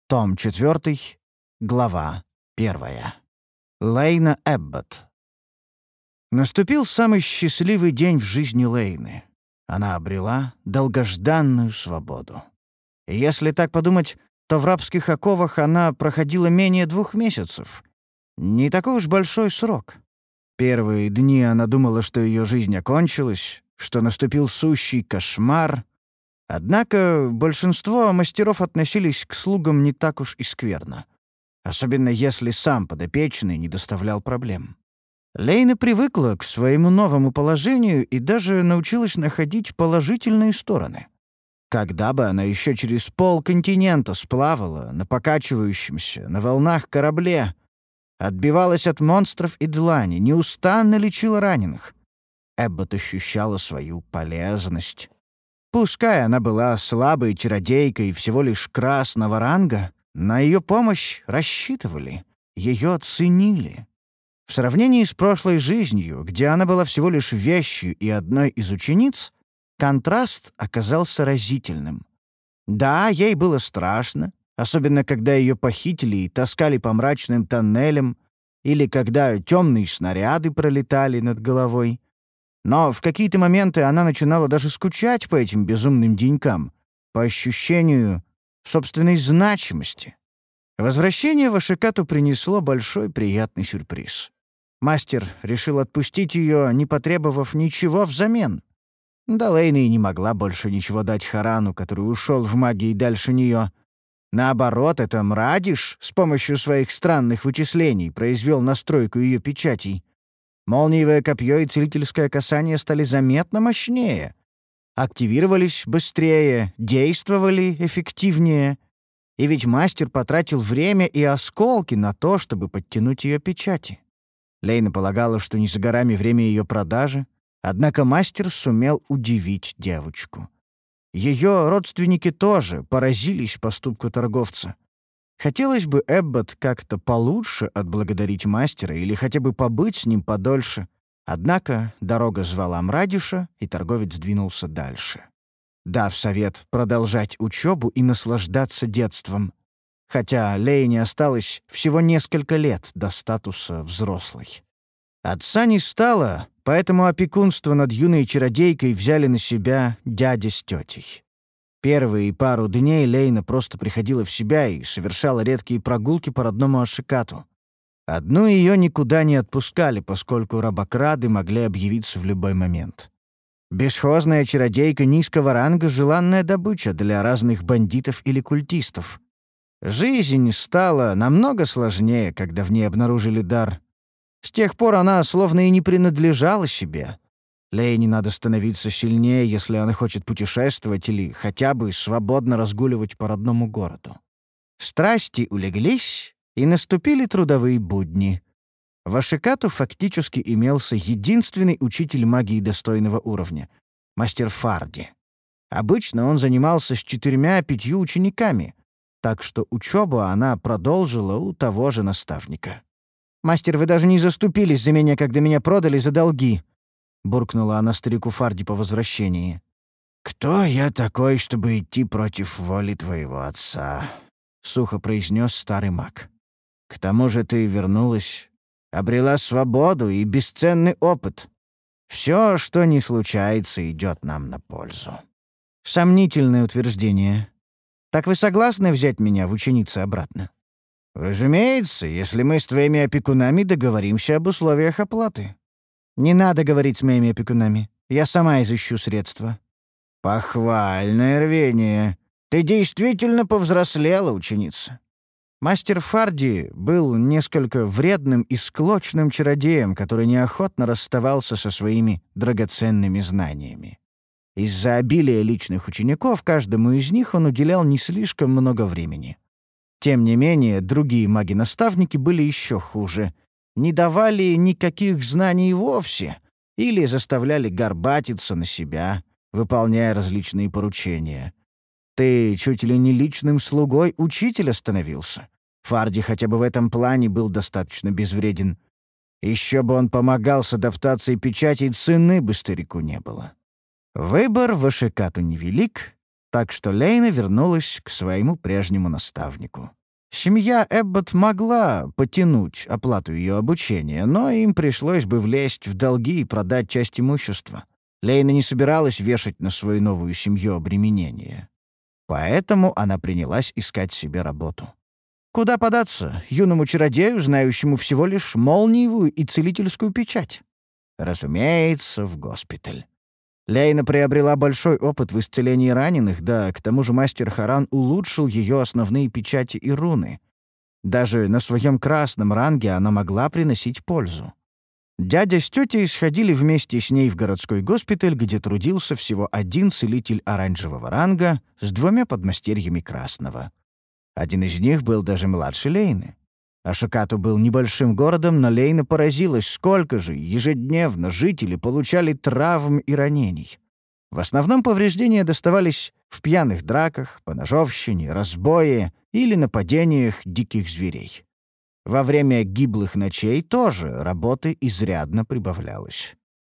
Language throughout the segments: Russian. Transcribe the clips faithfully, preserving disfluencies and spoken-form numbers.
Том четвертый, глава первая. Лейна Эбботт. Наступил самый счастливый день в жизни Лейны. Она обрела долгожданную свободу. И если так подумать, то в рабских оковах она проходила менее двух месяцев. Не такой уж большой срок. Первые дни она думала, что ее жизнь окончилась, что наступил сущий кошмар. Однако большинство мастеров относились к слугам не так уж и скверно, особенно если сам подопечный не доставлял проблем. Лейна привыкла к своему новому положению и даже научилась находить положительные стороны. Когда бы она еще через полконтинента сплавала на покачивающемся на волнах корабле, отбивалась от монстров и длани, неустанно лечила раненых, Эбботт ощущала свою полезность. Пускай она была слабой чародейкой всего лишь красного ранга, на ее помощь рассчитывали, ее ценили. В сравнении с прошлой жизнью, где она была всего лишь вещью и одной из учениц, контраст оказался разительным. Да, ей было страшно, особенно когда ее похитили и таскали по мрачным тоннелям, или когда темные снаряды пролетали над головой. Но в какие-то моменты она начинала даже скучать по этим безумным денькам, по ощущению собственной значимости. Возвращение в Ашикату принесло большой приятный сюрприз. Мастер решил отпустить ее, не потребовав ничего взамен. Да Лейна и не могла больше ничего дать Харану, который ушел в магии дальше нее. Наоборот, это Мрадиш с помощью своих странных вычислений произвел настройку ее печатей. Молниевое копье и целительское касание стали заметно мощнее, активировались быстрее, действовали эффективнее. И ведь мастер потратил время и осколки на то, чтобы подтянуть ее печати. Лейна полагала, что не за горами время ее продажи, однако мастер сумел удивить девочку. Ее родственники тоже поразились поступку торговца. Хотелось бы Эбботт как-то получше отблагодарить мастера или хотя бы побыть с ним подольше. Однако дорога звала Мрадиша, и торговец двинулся дальше, дав совет продолжать учебу и наслаждаться детством, хотя Лейне осталось всего несколько лет до статуса взрослой. Отца не стало, поэтому опекунство над юной чародейкой взяли на себя дядя с тетей. Первые пару дней Лейна просто приходила в себя и совершала редкие прогулки по родному Ашикату. Одну ее никуда не отпускали, поскольку рабокрады могли объявиться в любой момент. Бесхозная чародейка низкого ранга — желанная добыча для разных бандитов или культистов. Жизнь стала намного сложнее, когда в ней обнаружили дар. С тех пор она словно и не принадлежала себе. Лейне надо становиться сильнее, если она хочет путешествовать или хотя бы свободно разгуливать по родному городу. Страсти улеглись, и наступили трудовые будни. В Ашикату фактически имелся единственный учитель магии достойного уровня — мастер Фарди. Обычно он занимался с четырьмя-пятью учениками, так что учебу она продолжила у того же наставника. «Мастер, вы даже не заступились за меня, когда меня продали за долги», — буркнула она старику Фарди по возвращении. «Кто я такой, чтобы идти против воли твоего отца?» — сухо произнес старый маг. «К тому же ты вернулась, обрела свободу и бесценный опыт. Все, что не случается, идет нам на пользу». Сомнительное утверждение. Так вы согласны взять меня в ученицы обратно? Разумеется, если мы с твоими опекунами договоримся об условиях оплаты. Не надо говорить с моими опекунами. Я сама изыщу средства. Похвальное рвение. Ты действительно повзрослела, ученица. Мастер Фарди был несколько вредным и склочным чародеем, который неохотно расставался со своими драгоценными знаниями. Из-за обилия личных учеников каждому из них он уделял не слишком много времени. Тем не менее, другие маги-наставники были еще хуже. Не давали никаких знаний вовсе или заставляли горбатиться на себя, выполняя различные поручения. Ты чуть ли не личным слугой учителя становился. Фарди хотя бы в этом плане был достаточно безвреден. Еще бы он помогал с адаптацией печатей, цены бы старику не было. Выбор в Ашикату невелик, так что Лейна вернулась к своему прежнему наставнику. Семья Эббот могла потянуть оплату ее обучения, но им пришлось бы влезть в долги и продать часть имущества. Лейна не собиралась вешать на свою новую семью обременение. Поэтому она принялась искать себе работу. Куда податься юному чародею, знающему всего лишь молниевую и целительскую печать? Разумеется, в госпиталь. Лейна приобрела большой опыт в исцелении раненых, да, к тому же мастер Харан улучшил ее основные печати и руны. Даже на своем красном ранге она могла приносить пользу. Дядя с тетей сходили вместе с ней в городской госпиталь, где трудился всего один целитель оранжевого ранга с двумя подмастерьями красного. Один из них был даже младше Лейны. Ашикату был небольшим городом, но Лейна поразилась, сколько же ежедневно жители получали травм и ранений. В основном повреждения доставались в пьяных драках, поножовщине, разбое или нападениях диких зверей. Во время гиблых ночей тоже работы изрядно прибавлялось.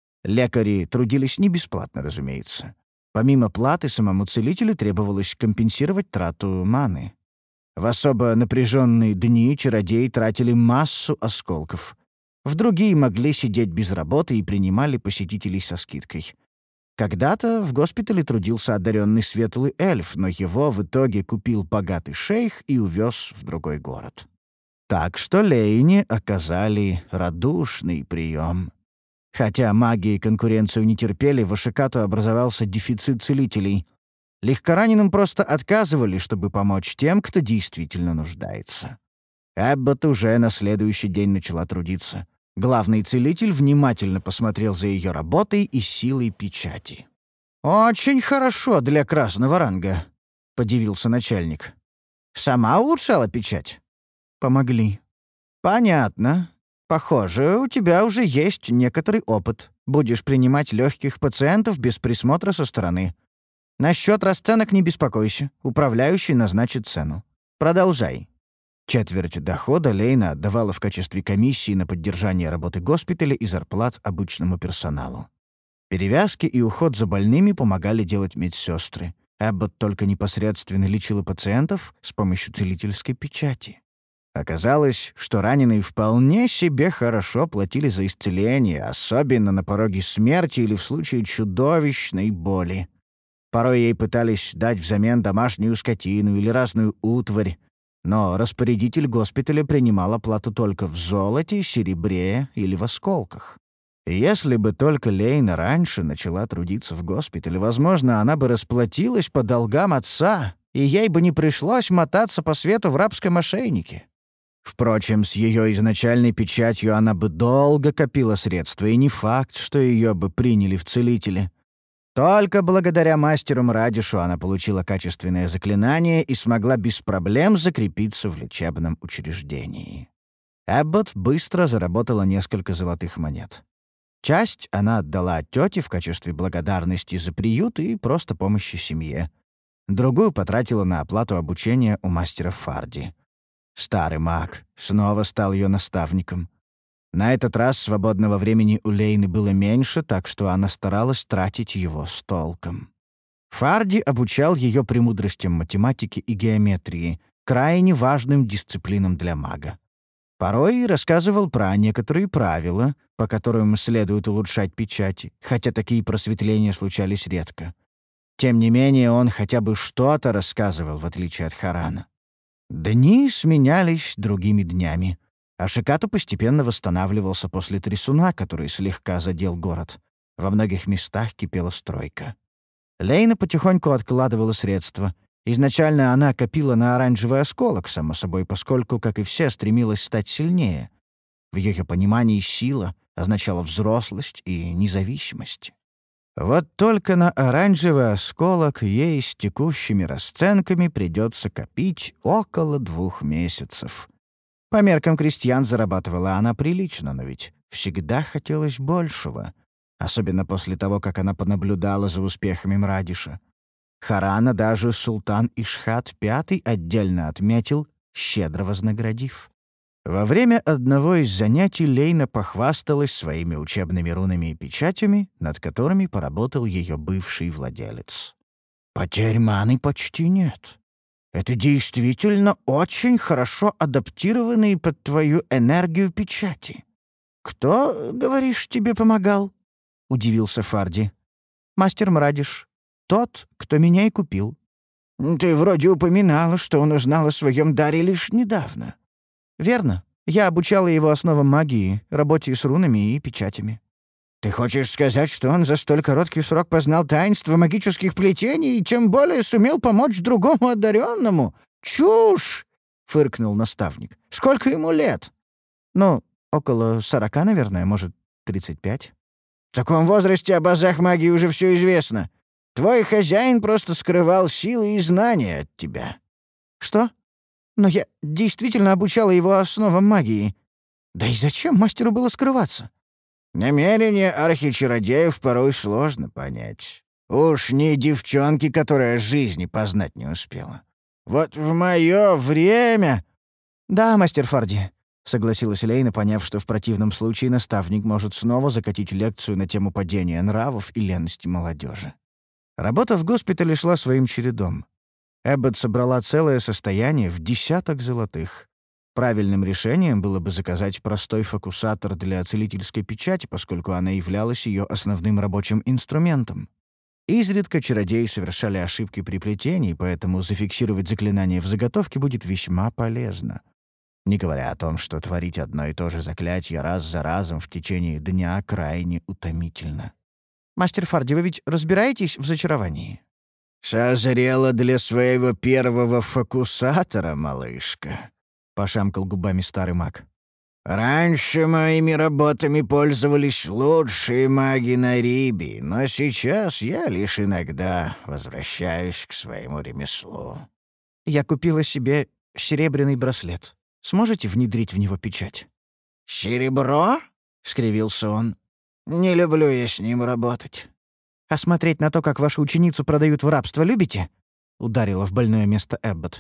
Лекари трудились не бесплатно, разумеется. Помимо платы, самому целителю требовалось компенсировать трату маны. В особо напряженные дни чародеи тратили массу осколков. В другие могли сидеть без работы и принимали посетителей со скидкой. Когда-то в госпитале трудился одаренный светлый эльф, но его в итоге купил богатый шейх и увез в другой город. Так что Лейне оказали радушный прием. Хотя маги и конкуренцию не терпели, в Ашикату образовался дефицит целителей. Легкораненым просто отказывали, чтобы помочь тем, кто действительно нуждается. Эббот уже на следующий день начала трудиться. Главный целитель внимательно посмотрел за ее работой и силой печати. «Очень хорошо для красного ранга», — подивился начальник. «Сама улучшала печать?» «Помогли». «Понятно. Похоже, у тебя уже есть некоторый опыт. Будешь принимать легких пациентов без присмотра со стороны. Насчет расценок не беспокойся. Управляющий назначит цену. Продолжай». Четверть дохода Лейна отдавала в качестве комиссии на поддержание работы госпиталя и зарплат обычному персоналу. Перевязки и уход за больными помогали делать медсестры. Эббот только непосредственно лечила пациентов с помощью целительской печати. Оказалось, что раненые вполне себе хорошо платили за исцеление, особенно на пороге смерти или в случае чудовищной боли. Порой ей пытались дать взамен домашнюю скотину или разную утварь, но распорядитель госпиталя принимал оплату только в золоте, серебре или в осколках. Если бы только Лейна раньше начала трудиться в госпитале, возможно, она бы расплатилась по долгам отца, и ей бы не пришлось мотаться по свету в рабском ошейнике. Впрочем, с ее изначальной печатью она бы долго копила средства, и не факт, что ее бы приняли в целители. Только благодаря мастеру Мрадишу она получила качественное заклинание и смогла без проблем закрепиться в лечебном учреждении. Эббот быстро заработала несколько золотых монет. Часть она отдала тете в качестве благодарности за приют и просто помощи семье. Другую потратила на оплату обучения у мастера Фарди. Старый маг снова стал ее наставником. На этот раз свободного времени у Лейны было меньше, так что она старалась тратить его с толком. Фарди обучал ее премудростям математики и геометрии, крайне важным дисциплинам для мага. Порой рассказывал про некоторые правила, по которым следует улучшать печати, хотя такие просветления случались редко. Тем не менее, он хотя бы что-то рассказывал, в отличие от Харана. Дни сменялись другими днями. Ашикату постепенно восстанавливался после трясуна, который слегка задел город. Во многих местах кипела стройка. Лейна потихоньку откладывала средства. Изначально она копила на оранжевый осколок, само собой, поскольку, как и все, стремилась стать сильнее. В ее понимании сила означала взрослость и независимость. Вот только на оранжевый осколок ей с текущими расценками придется копить около двух месяцев. По меркам крестьян зарабатывала она прилично, но ведь всегда хотелось большего, особенно после того, как она понаблюдала за успехами Мрадиша. Харана даже султан Ишхат Пятый отдельно отметил, щедро вознаградив. Во время одного из занятий Лейна похвасталась своими учебными рунами и печатями, над которыми поработал ее бывший владелец. «Потерь маны почти нет. Это действительно очень хорошо адаптированные под твою энергию печати. Кто, говоришь, тебе помогал? Удивился Фарди. Мастер Мрадиш. Тот, кто меня и купил. Ты вроде упоминала, что он узнал о своем даре лишь недавно. Верно. Я обучала его основам магии, работе с рунами и печатями. Ты хочешь сказать, что он за столь короткий срок познал таинство магических плетений и тем более сумел помочь другому одаренному? Чушь! Фыркнул наставник. Сколько ему лет? Ну, около сорока, наверное, может, тридцать пять. В таком возрасте об азах магии уже все известно. Твой хозяин просто скрывал силы и знания от тебя. Что? Но я действительно обучала его основам магии. Да и зачем мастеру было скрываться? Намерения архичародеев порой сложно понять. Уж не девчонки, которая жизни познать не успела. Вот в мое время... Да, мастер Фарди, — согласилась Лейна, поняв, что в противном случае наставник может снова закатить лекцию на тему падения нравов и лености молодежи. Работа в госпитале шла своим чередом. Эббот собрала целое состояние в десяток золотых. Правильным решением было бы заказать простой фокусатор для целительской печати, поскольку она являлась ее основным рабочим инструментом. Изредка чародеи совершали ошибки при плетении, поэтому зафиксировать заклинание в заготовке будет весьма полезно. Не говоря о том, что творить одно и то же заклятие раз за разом в течение дня крайне утомительно. «Мастер Фарди, вы ведь разбираетесь в зачаровании?» «Созрела для своего первого фокусатора, малышка», — пошамкал губами старый маг. «Раньше моими работами пользовались лучшие маги на Рибе, но сейчас я лишь иногда возвращаюсь к своему ремеслу». «Я купила себе серебряный браслет. Сможете внедрить в него печать?» «Серебро?» — скривился он. «Не люблю я с ним работать». «А смотреть на то, как вашу ученицу продают в рабство, любите?» — ударила в больное место Эббот.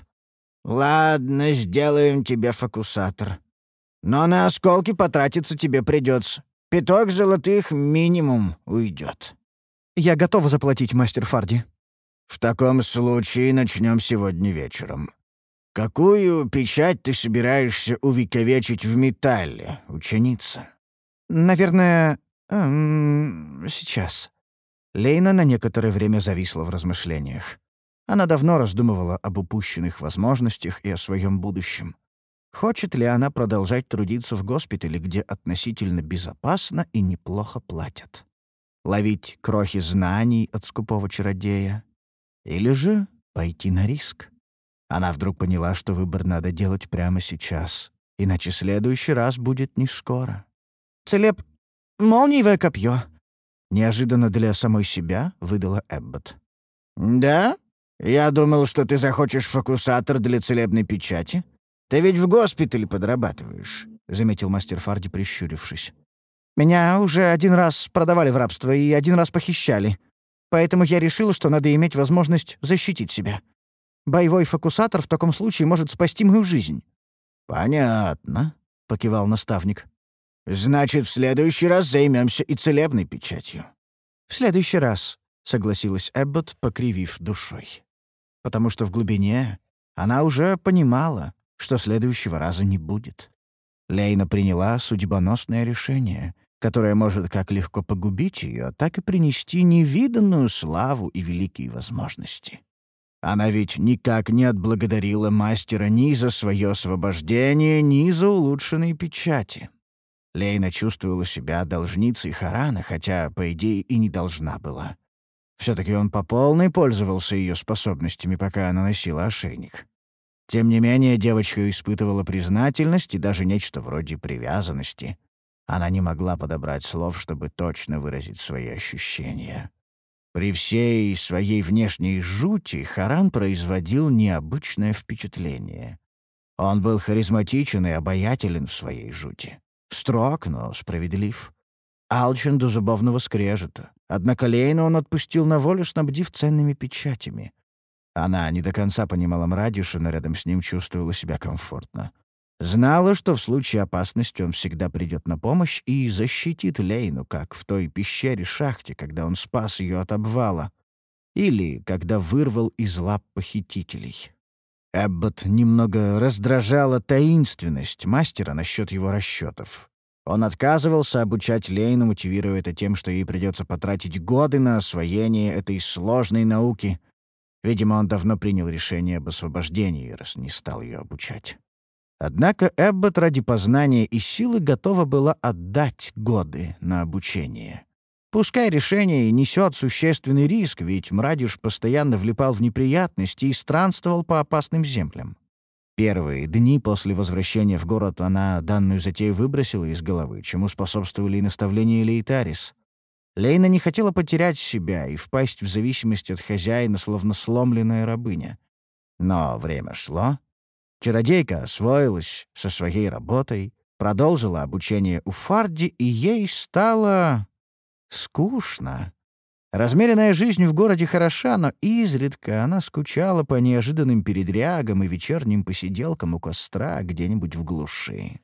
«Ладно, сделаем тебе фокусатор. Но на осколки потратиться тебе придется. Пяток золотых минимум уйдет». «Я готова заплатить, мастер Фарди». «В таком случае начнем сегодня вечером. Какую печать ты собираешься увековечить в металле, ученица?» «Наверное, эм, сейчас». Лейна на некоторое время зависла в размышлениях. Она давно раздумывала об упущенных возможностях и о своем будущем. Хочет ли она продолжать трудиться в госпитале, где относительно безопасно и неплохо платят? Ловить крохи знаний от скупого чародея? Или же пойти на риск? Она вдруг поняла, что выбор надо делать прямо сейчас, иначе следующий раз будет не скоро. «Целеб, молниевое копье!» Неожиданно для самой себя выдала Эббот. «Да? Я думал, что ты захочешь фокусатор для целебной печати. Ты ведь в госпитале подрабатываешь», — заметил мастер Фарди, прищурившись. «Меня уже один раз продавали в рабство и один раз похищали. Поэтому я решил, что надо иметь возможность защитить себя. Боевой фокусатор в таком случае может спасти мою жизнь». «Понятно», — покивал наставник. «Значит, в следующий раз займемся и целебной печатью». «В следующий раз», — согласилась Эббот, покривив душой. Потому что в глубине она уже понимала, что следующего раза не будет. Лейна приняла судьбоносное решение, которое может как легко погубить ее, так и принести невиданную славу и великие возможности. Она ведь никак не отблагодарила мастера ни за свое освобождение, ни за улучшенные печати. Лейна чувствовала себя должницей Харана, хотя, по идее, и не должна была. Все-таки он по полной пользовался ее способностями, пока она носила ошейник. Тем не менее, девочка испытывала признательность и даже нечто вроде привязанности. Она не могла подобрать слов, чтобы точно выразить свои ощущения. При всей своей внешней жути Харан производил необычное впечатление. Он был харизматичен и обаятелен в своей жути. Строг, но справедлив. Алчен до зубовного скрежета. Однако Лейну он отпустил на волю, снабдив ценными печатями. Она не до конца понимала Мрадиша, но рядом с ним чувствовала себя комфортно. Знала, что в случае опасности он всегда придет на помощь и защитит Лейну, как в той пещере-шахте, когда он спас ее от обвала, или когда вырвал из лап похитителей. Эббот немного раздражала таинственность мастера насчет его расчетов. Он отказывался обучать Лейну, мотивируя это тем, что ей придется потратить годы на освоение этой сложной науки. Видимо, он давно принял решение об освобождении, раз не стал ее обучать. Однако Эббот ради познания и силы готова была отдать годы на обучение. Пускай решение и несет существенный риск, ведь Мрадиш постоянно влипал в неприятности и странствовал по опасным землям. Первые дни после возвращения в город она данную затею выбросила из головы, чему способствовали и наставления Лейтарис. Лейна не хотела потерять себя и впасть в зависимость от хозяина, словно сломленная рабыня. Но время шло. Чародейка освоилась со своей работой, продолжила обучение у Фарди, и ей стало скучно. Размеренная жизнь в городе хороша, но изредка она скучала по неожиданным передрягам и вечерним посиделкам у костра где-нибудь в глуши.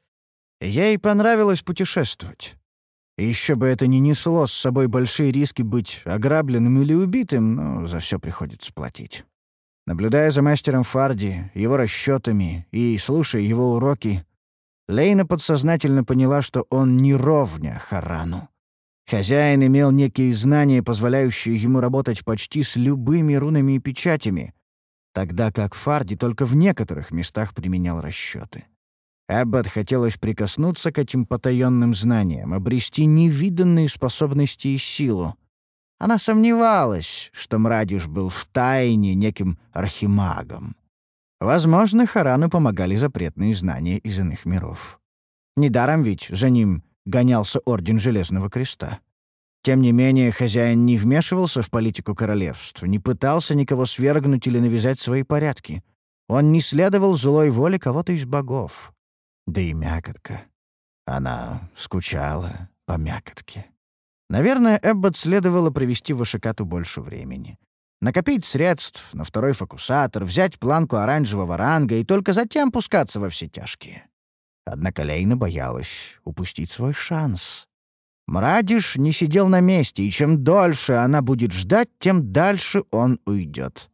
Ей понравилось путешествовать. И еще бы это не несло с собой большие риски быть ограбленным или убитым, но за все приходится платить. Наблюдая за мастером Фарди, его расчетами и слушая его уроки, Лейна подсознательно поняла, что он не ровня Харану. Хозяин имел некие знания, позволяющие ему работать почти с любыми рунами и печатями, тогда как Фарди только в некоторых местах применял расчеты. Эббот хотелось прикоснуться к этим потаенным знаниям, обрести невиданные способности и силу. Она сомневалась, что Мрадиш был втайне неким архимагом. Возможно, Харану помогали запретные знания из иных миров. Недаром ведь за ним гонялся Орден Железного Креста. Тем не менее, хозяин не вмешивался в политику королевств, не пытался никого свергнуть или навязать свои порядки. Он не следовал злой воле кого-то из богов. Да и мякотка. Она скучала по мякотке. Наверное, Эббот следовало провести в Ашикату больше времени. Накопить средств на второй фокусатор, взять планку оранжевого ранга и только затем пускаться во все тяжкие. Однако Лейна боялась упустить свой шанс. Мрадиш не сидел на месте, и чем дольше она будет ждать, тем дальше он уйдет.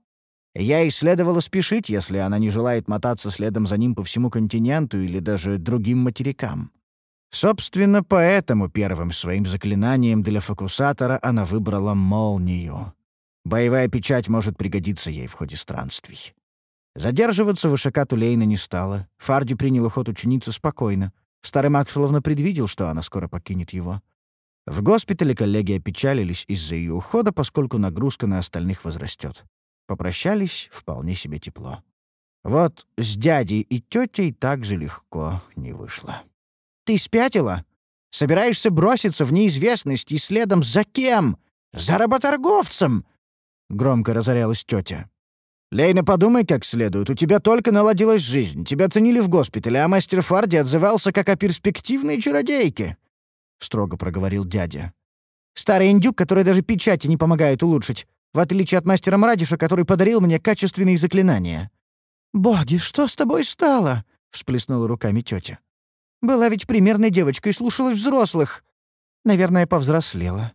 Ей следовало спешить, если она не желает мотаться следом за ним по всему континенту или даже другим материкам. Собственно, поэтому первым своим заклинанием для фокусатора она выбрала молнию. Боевая печать может пригодиться ей в ходе странствий. Задерживаться в Ашикату Лейна не стала. Фарди принял уход ученицы спокойно. Старый маг словно предвидел, что она скоро покинет его. В госпитале коллеги опечалились из-за ее ухода, поскольку нагрузка на остальных возрастет. Попрощались вполне себе тепло. Вот с дядей и тетей так же легко не вышло. «Ты спятила? Собираешься броситься в неизвестность и следом за кем? За работорговцем!» — громко разорялась тетя. «Лейна, подумай как следует. У тебя только наладилась жизнь. Тебя ценили в госпитале, а мастер Фарди отзывался как о перспективной чародейке», — строго проговорил дядя. «Старый индюк, который даже печати не помогает улучшить, в отличие от мастера Мрадиша, который подарил мне качественные заклинания». «Боги, что с тобой стало?» — всплеснула руками тетя. «Была ведь примерной девочкой, слушалась взрослых. Наверное, повзрослела».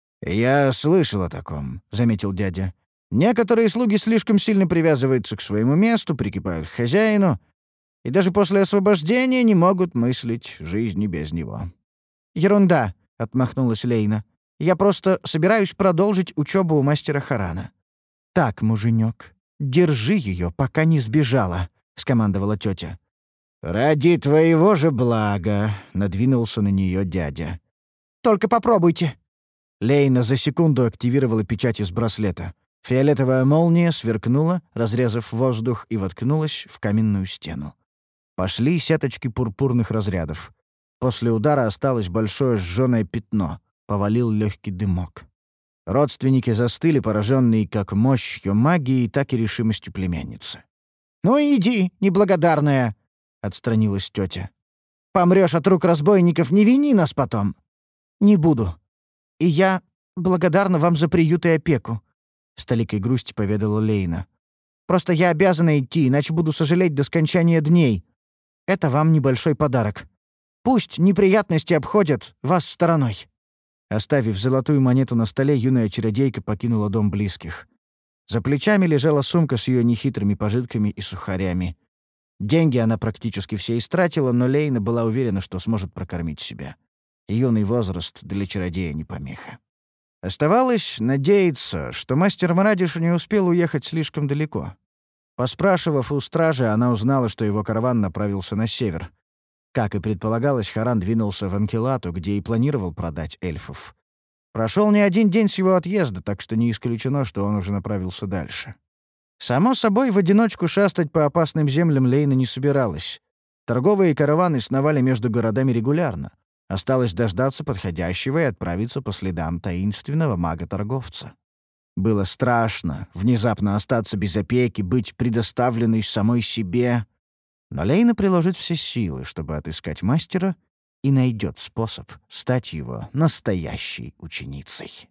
«Я слышал о таком», — заметил дядя. «Некоторые слуги слишком сильно привязываются к своему месту, прикипают к хозяину, и даже после освобождения не могут мыслить жизни без него». «Ерунда», — отмахнулась Лейна. «Я просто собираюсь продолжить учебу у мастера Харана». «Так, муженек, держи ее, пока не сбежала», — скомандовала тетя. «Ради твоего же блага», — надвинулся на нее дядя. «Только попробуйте». Лейна за секунду активировала печать из браслета. Фиолетовая молния сверкнула, разрезав воздух, и воткнулась в каменную стену. Пошли сеточки пурпурных разрядов. После удара осталось большое сжёное пятно. Повалил легкий дымок. Родственники застыли, пораженные как мощью магии, так и решимостью племянницы. «Ну иди, неблагодарная!» — отстранилась тетя. «Помрешь от рук разбойников, не вини нас потом!» «Не буду. И я благодарна вам за приют и опеку», — с толикой грусти поведала Лейна. «Просто я обязана идти, иначе буду сожалеть до скончания дней. Это вам небольшой подарок. Пусть неприятности обходят вас стороной». Оставив золотую монету на столе, юная чародейка покинула дом близких. За плечами лежала сумка с ее нехитрыми пожитками и сухарями. Деньги она практически все истратила, но Лейна была уверена, что сможет прокормить себя. Юный возраст для чародея не помеха. Оставалось надеяться, что мастер Мрадиш не успел уехать слишком далеко. Поспрашивав у стражи, она узнала, что его караван направился на север. Как и предполагалось, Харан двинулся в Анкелату, где и планировал продать эльфов. Прошел не один день с его отъезда, так что не исключено, что он уже направился дальше. Само собой, в одиночку шастать по опасным землям Лейна не собиралась. Торговые караваны сновали между городами регулярно. Осталось дождаться подходящего и отправиться по следам таинственного мага-торговца. Было страшно внезапно остаться без опеки, быть предоставленной самой себе. Но Лейна приложит все силы, чтобы отыскать мастера, и найдет способ стать его настоящей ученицей.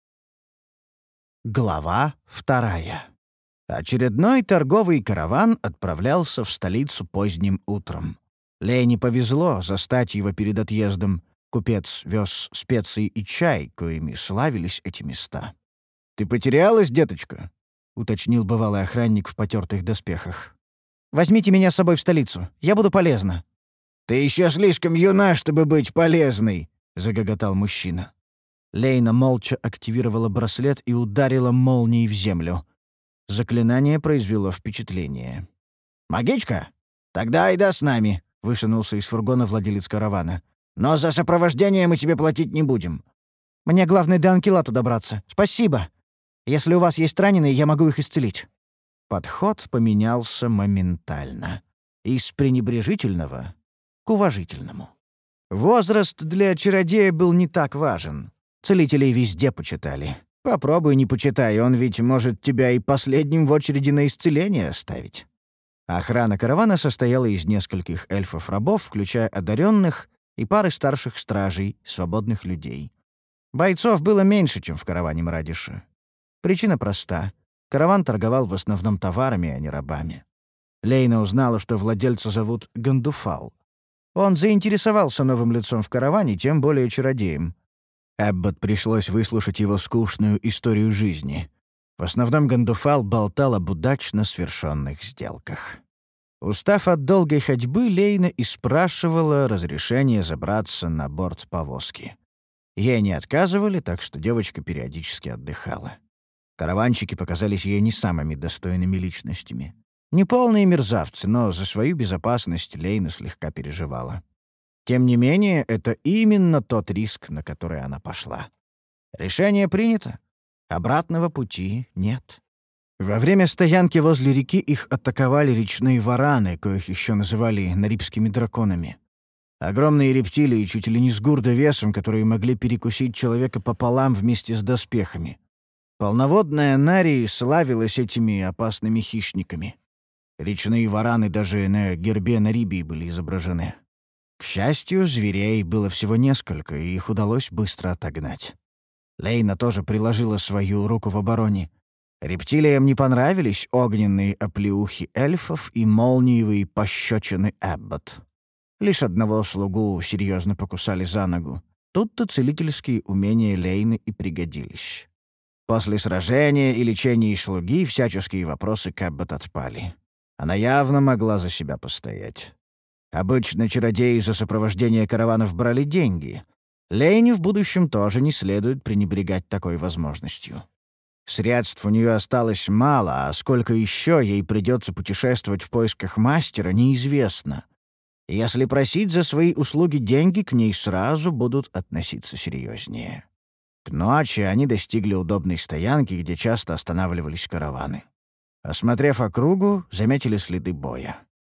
Глава вторая. Очередной торговый караван отправлялся в столицу поздним утром. Лейне повезло застать его перед отъездом. Купец вез специи и чай, коими славились эти места. «Ты потерялась, деточка?» — уточнил бывалый охранник в потертых доспехах. «Возьмите меня с собой в столицу. Я буду полезна». «Ты еще слишком юна, чтобы быть полезной», — загоготал мужчина. Лейна молча активировала браслет и ударила молнией в землю. Заклинание произвело впечатление. «Магичка? Тогда иди с нами», — вышинулся из фургона владелец каравана. «Но за сопровождение мы тебе платить не будем». «Мне главное до Анкелату добраться. Спасибо. Если у вас есть раненые, я могу их исцелить». Подход поменялся моментально. Из пренебрежительного к уважительному. Возраст для чародея был не так важен. Целителей везде почитали. Попробуй не почитай, он ведь может тебя и последним в очереди на исцеление оставить. Охрана каравана состояла из нескольких эльфов-рабов, включая одаренных, и пары старших стражей, свободных людей. Бойцов было меньше, чем в караване Мрадиша. Причина проста. Караван торговал в основном товарами, а не рабами. Лейна узнала, что владельца зовут Гандуфал. Он заинтересовался новым лицом в караване, тем более чародеем. Эббот пришлось выслушать его скучную историю жизни. В основном Гандуфал болтал об удачно свершенных сделках. Устав от долгой ходьбы, Лейна и спрашивала разрешение забраться на борт повозки. Ей не отказывали, так что девочка периодически отдыхала. Караванщики показались ей не самыми достойными личностями. Неполные мерзавцы, но за свою безопасность Лейна слегка переживала. Тем не менее, это именно тот риск, на который она пошла. Решение принято. Обратного пути нет. Во время стоянки возле реки их атаковали речные вараны, коих еще называли нарибскими драконами. Огромные рептилии, чуть ли не с гурда весом, которые могли перекусить человека пополам вместе с доспехами. Полноводная Нари славилась этими опасными хищниками. Речные вараны даже на гербе Нарибии были изображены. К счастью, зверей было всего несколько, и их удалось быстро отогнать. Лейна тоже приложила свою руку в обороне. Рептилиям не понравились огненные оплеухи эльфов и молниевые пощечины Эббот. Лишь одного слугу серьезно покусали за ногу. Тут-то целительские умения Лейны и пригодились. После сражения и лечения слуги всяческие вопросы к Эббот отпали. Она явно могла за себя постоять. Обычно чародеи за сопровождение караванов брали деньги. Лейне в будущем тоже не следует пренебрегать такой возможностью. Средств у нее осталось мало, а сколько еще ей придется путешествовать в поисках мастера, неизвестно. Если просить за свои услуги деньги, к ней сразу будут относиться серьезнее. К ночи они достигли удобной стоянки, где часто останавливались караваны. Осмотрев округу, заметили следы боя.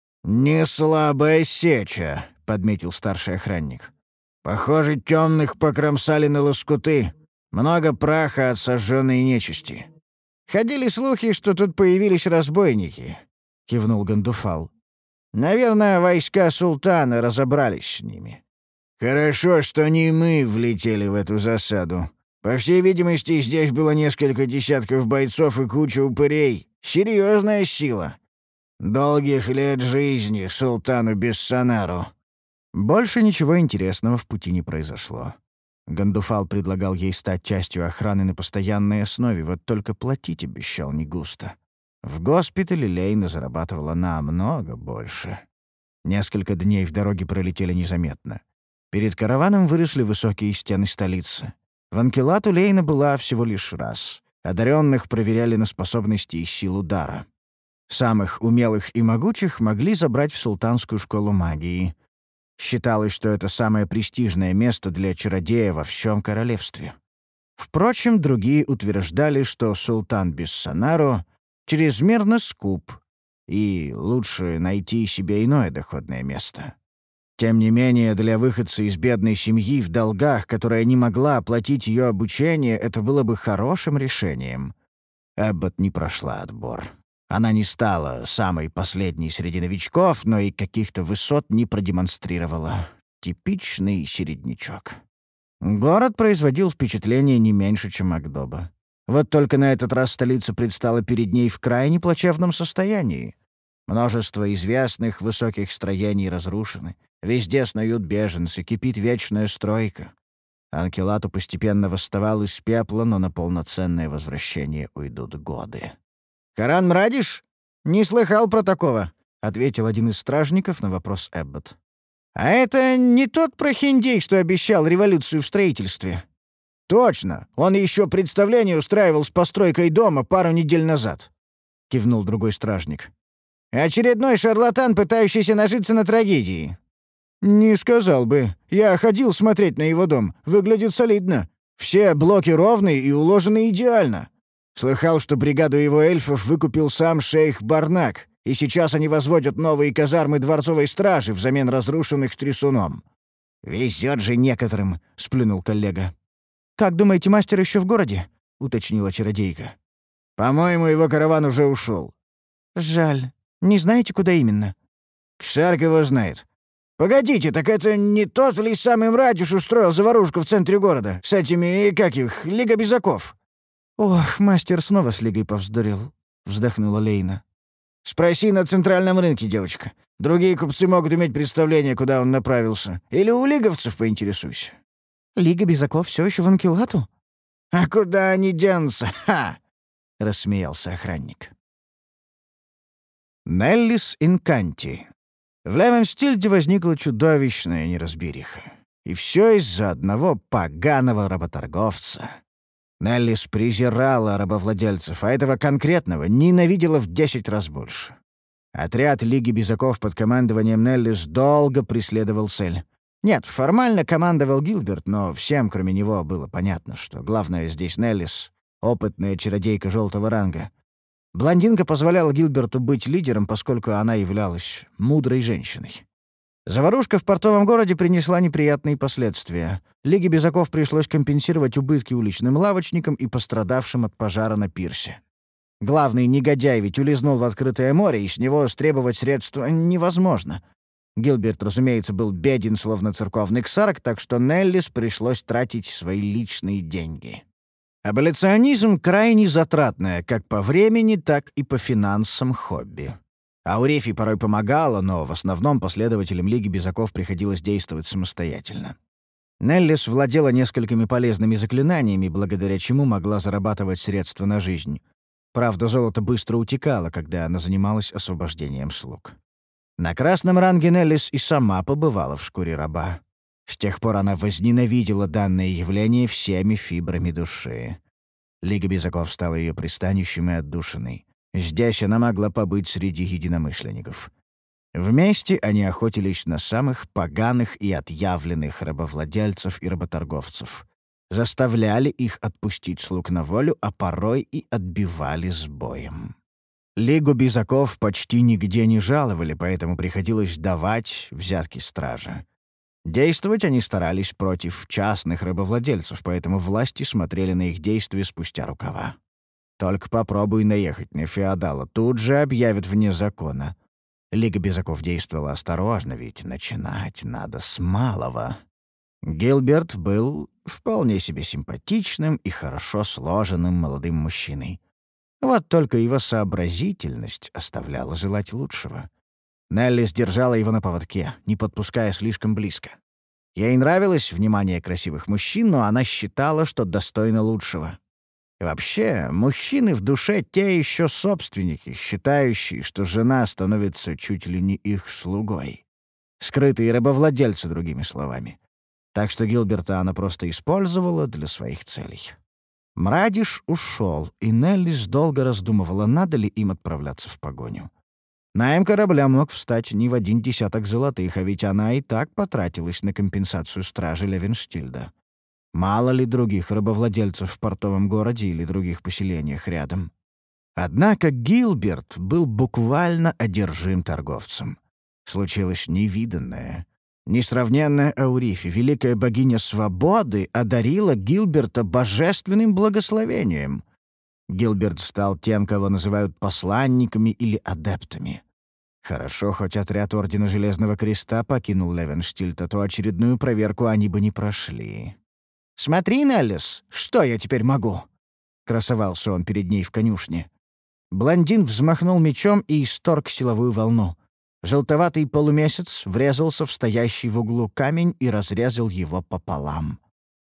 «Не слабая сеча», — подметил старший охранник. «Похоже, темных покромсали на лоскуты. Много праха от сожженной нечисти». «Ходили слухи, что тут появились разбойники», — кивнул Гандуфал. «Наверное, войска султана разобрались с ними». «Хорошо, что не мы влетели в эту засаду. По всей видимости, здесь было несколько десятков бойцов и куча упырей. Серьезная сила. Долгих лет жизни султану Бессанару». Больше ничего интересного в пути не произошло. Гандуфал предлагал ей стать частью охраны на постоянной основе, вот только платить обещал не густо. В госпитале Лейна зарабатывала намного больше. Несколько дней в дороге пролетели незаметно. Перед караваном выросли высокие стены столицы. В Анкелату Лейна была всего лишь раз. Одаренных проверяли на способности и силу дара. Самых умелых и могучих могли забрать в султанскую школу магии. Считалось, что это самое престижное место для чародея во всем королевстве. Впрочем, другие утверждали, что султан Биссанаро чрезмерно скуп, и лучше найти себе иное доходное место. Тем не менее, для выходца из бедной семьи в долгах, которая не могла оплатить ее обучение, это было бы хорошим решением. Эббот не прошла отбор. Она не стала самой последней среди новичков, но и каких-то высот не продемонстрировала. Типичный середнячок. Город производил впечатление не меньше, чем Акдоба. Вот только на этот раз столица предстала перед ней в крайне плачевном состоянии. Множество известных высоких строений разрушены. Везде снуют беженцы, кипит вечная стройка. Анкелату постепенно восставал из пепла, но на полноценное возвращение уйдут годы. «Каран Мрадиш? Не слыхал про такого», — ответил один из стражников на вопрос Эббот. «А это не тот прохиндей, что обещал революцию в строительстве?» «Точно! Он еще представление устраивал с постройкой дома пару недель назад», — кивнул другой стражник. «Очередной шарлатан, пытающийся нажиться на трагедии». «Не сказал бы. Я ходил смотреть на его дом. Выглядит солидно. Все блоки ровные и уложены идеально. Слыхал, что бригаду его эльфов выкупил сам шейх Барнак, и сейчас они возводят новые казармы дворцовой стражи взамен разрушенных трясуном». «Везет же некоторым», — сплюнул коллега. «Как думаете, мастер еще в городе?» — уточнила чародейка. «По-моему, его караван уже ушел». «Жаль. Не знаете, куда именно?» «Кшарк его знает. Погодите, так это не тот ли самый Мрадиш устроил заварушку в центре города? С этими, как их, Лига Безаков?» «Ох, мастер снова с Лигой повздорил», — вздохнула Лейна. «Спроси на центральном рынке, девочка. Другие купцы могут иметь представление, куда он направился. Или у лиговцев поинтересуйся». «Лига Безаков все еще в Анкелату?» «А куда они денутся? Ха!» — рассмеялся охранник. Неллис Инканти. В Левенстильде возникла чудовищная неразбериха. И все из-за одного поганого работорговца. Неллис презирала рабовладельцев, а этого конкретного ненавидела в десять раз больше. Отряд Лиги Безаков под командованием Неллис долго преследовал цель. Нет, формально командовал Гилберт, но всем, кроме него, было понятно, что главное здесь Неллис — опытная чародейка желтого ранга. Блондинка позволяла Гилберту быть лидером, поскольку она являлась мудрой женщиной. Заварушка в портовом городе принесла неприятные последствия. Лиге Безаков пришлось компенсировать убытки уличным лавочникам и пострадавшим от пожара на пирсе. Главный негодяй ведь улизнул в открытое море, и с него стребовать средства невозможно. Гилберт, разумеется, был беден, словно церковный ксарок, так что Неллис пришлось тратить свои личные деньги. Аболиционизм — крайне затратное как по времени, так и по финансам хобби. Аурефий порой помогала, но в основном последователям Лиги Безаков приходилось действовать самостоятельно. Неллис владела несколькими полезными заклинаниями, благодаря чему могла зарабатывать средства на жизнь. Правда, золото быстро утекало, когда она занималась освобождением слуг. На красном ранге Неллис и сама побывала в шкуре раба. С тех пор она возненавидела данное явление всеми фибрами души. Лига Безаков стала ее пристанищем и отдушиной. Здесь она могла побыть среди единомышленников. Вместе они охотились на самых поганых и отъявленных рабовладельцев и работорговцев. Заставляли их отпустить слуг на волю, а порой и отбивали с боем. Лигу Безаков почти нигде не жаловали, поэтому приходилось давать взятки стража. Действовать они старались против частных рабовладельцев, поэтому власти смотрели на их действия спустя рукава. Только попробуй наехать на феодала, тут же объявят вне закона. Лига Безаков действовала осторожно, ведь начинать надо с малого. Гилберт был вполне себе симпатичным и хорошо сложенным молодым мужчиной. Вот только его сообразительность оставляла желать лучшего. Нелли сдержала его на поводке, не подпуская слишком близко. Ей нравилось внимание красивых мужчин, но она считала, что достойна лучшего. И вообще, мужчины в душе те еще собственники, считающие, что жена становится чуть ли не их слугой. Скрытые рабовладельцы, другими словами. Так что Гилберта она просто использовала для своих целей. Мрадиш ушел, и Неллис долго раздумывала, надо ли им отправляться в погоню. Найм корабля мог встать не в один десяток золотых, а ведь она и так потратилась на компенсацию стражи Левенштильда. Мало ли других рабовладельцев в портовом городе или других поселениях рядом. Однако Гилберт был буквально одержим торговцем. Случилось невиданное. Несравненная Аурифи, великая богиня свободы, одарила Гилберта божественным благословением. Гилберт стал тем, кого называют посланниками или адептами. Хорошо, хоть отряд Ордена Железного Креста покинул Левенштильд, а то очередную проверку они бы не прошли. «Смотри, Неллис, что я теперь могу?» — красовался он перед ней в конюшне. Блондин взмахнул мечом и исторг силовую волну. Желтоватый полумесяц врезался в стоящий в углу камень и разрезал его пополам.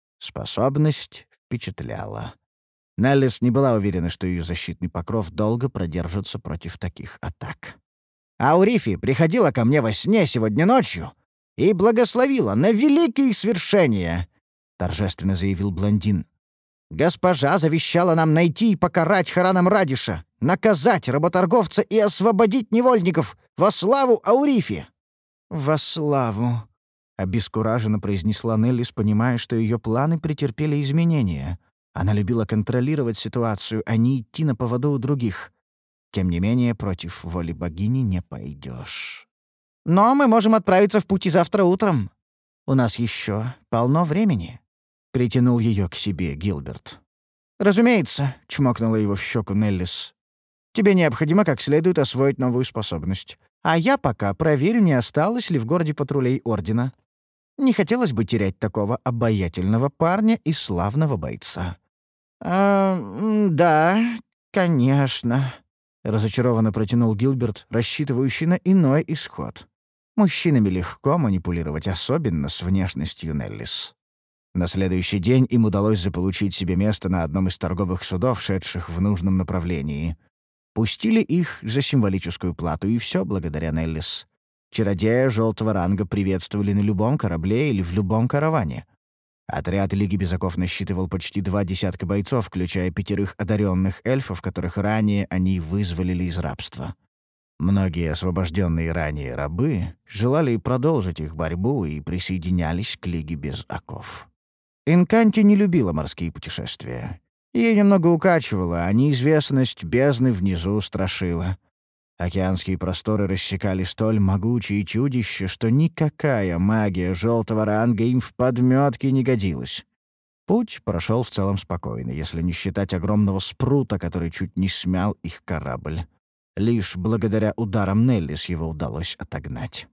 Способность впечатляла. Неллис не была уверена, что ее защитный покров долго продержится против таких атак. «Аурифи приходила ко мне во сне сегодня ночью и благословила на великие свершения», — торжественно заявил блондин. «Госпожа завещала нам найти и покарать Харана Мрадиша, наказать работорговца и освободить невольников во славу Аурифи». «Во славу», — обескураженно произнесла Неллис, понимая, что ее планы претерпели изменения. Она любила контролировать ситуацию, а не идти на поводу у других. Тем не менее, против воли богини не пойдешь. «Но мы можем отправиться в путь и завтра утром. У нас еще полно времени», — притянул ее к себе Гилберт. «Разумеется», — чмокнула его в щеку Неллис. «Тебе необходимо как следует освоить новую способность. А я пока проверю, не осталось ли в городе патрулей Ордена. Не хотелось бы терять такого обаятельного парня и славного бойца». «А, да, конечно», — разочарованно протянул Гилберт, рассчитывающий на иной исход. Мужчинами легко манипулировать, особенно с внешностью Неллис. На следующий день им удалось заполучить себе место на одном из торговых судов, шедших в нужном направлении. Пустили их за символическую плату, и все благодаря Неллис. Чародея желтого ранга приветствовали на любом корабле или в любом караване. Отряд Лиги Безаков насчитывал почти два десятка бойцов, включая пятерых одаренных эльфов, которых ранее они вызволили из рабства. Многие освобожденные ранее рабы желали продолжить их борьбу и присоединялись к Лиге Без Оков. Инканти не любила морские путешествия. Ее немного укачивало, а неизвестность бездны внизу страшила. Океанские просторы рассекали столь могучие чудища, что никакая магия желтого ранга им в подметке не годилась. Путь прошел в целом спокойно, если не считать огромного спрута, который чуть не смял их корабль. Лишь благодаря ударам Неллис его удалось отогнать.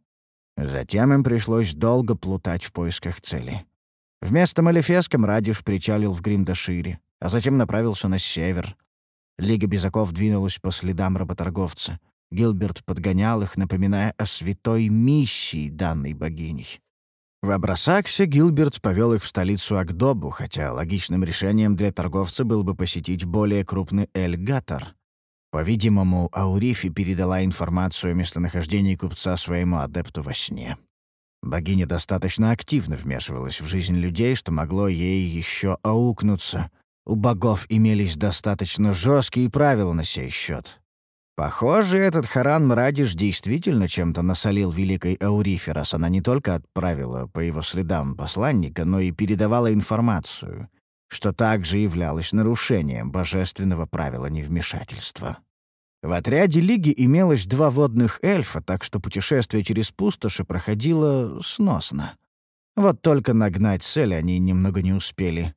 Затем им пришлось долго плутать в поисках цели. Вместо Малефеска Мрадиш причалил в Гриндашире, а затем направился на север. Лига Безаков двинулась по следам работорговца. Гилберт подгонял их, напоминая о святой миссии данной богиней. В Абрасаксе Гилберт повел их в столицу Агдобу, хотя логичным решением для торговца было бы посетить более крупный Эль-Гатар. По-видимому, Аурифи передала информацию о местонахождении купца своему адепту во сне. Богиня достаточно активно вмешивалась в жизнь людей, что могло ей еще аукнуться. У богов имелись достаточно жесткие правила на сей счет. Похоже, этот Харан Мрадиш действительно чем-то насолил великой Аурифе, раз она не только отправила по его следам посланника, но и передавала информацию, что также являлось нарушением божественного правила невмешательства. В отряде Лиги имелось два водных эльфа, так что путешествие через пустоши проходило сносно. Вот только нагнать цель они немного не успели.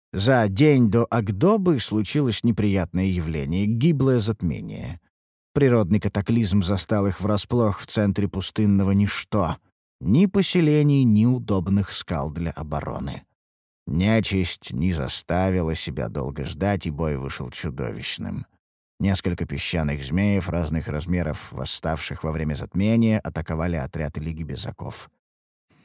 За день до Агдобы случилось неприятное явление — гиблое затмение. Природный катаклизм застал их врасплох в центре пустынного ничто. Ни поселений, ни удобных скал для обороны. Нечисть не заставила себя долго ждать, и бой вышел чудовищным. Несколько песчаных змеев разных размеров, восставших во время затмения, атаковали отряд Лиги Безаков.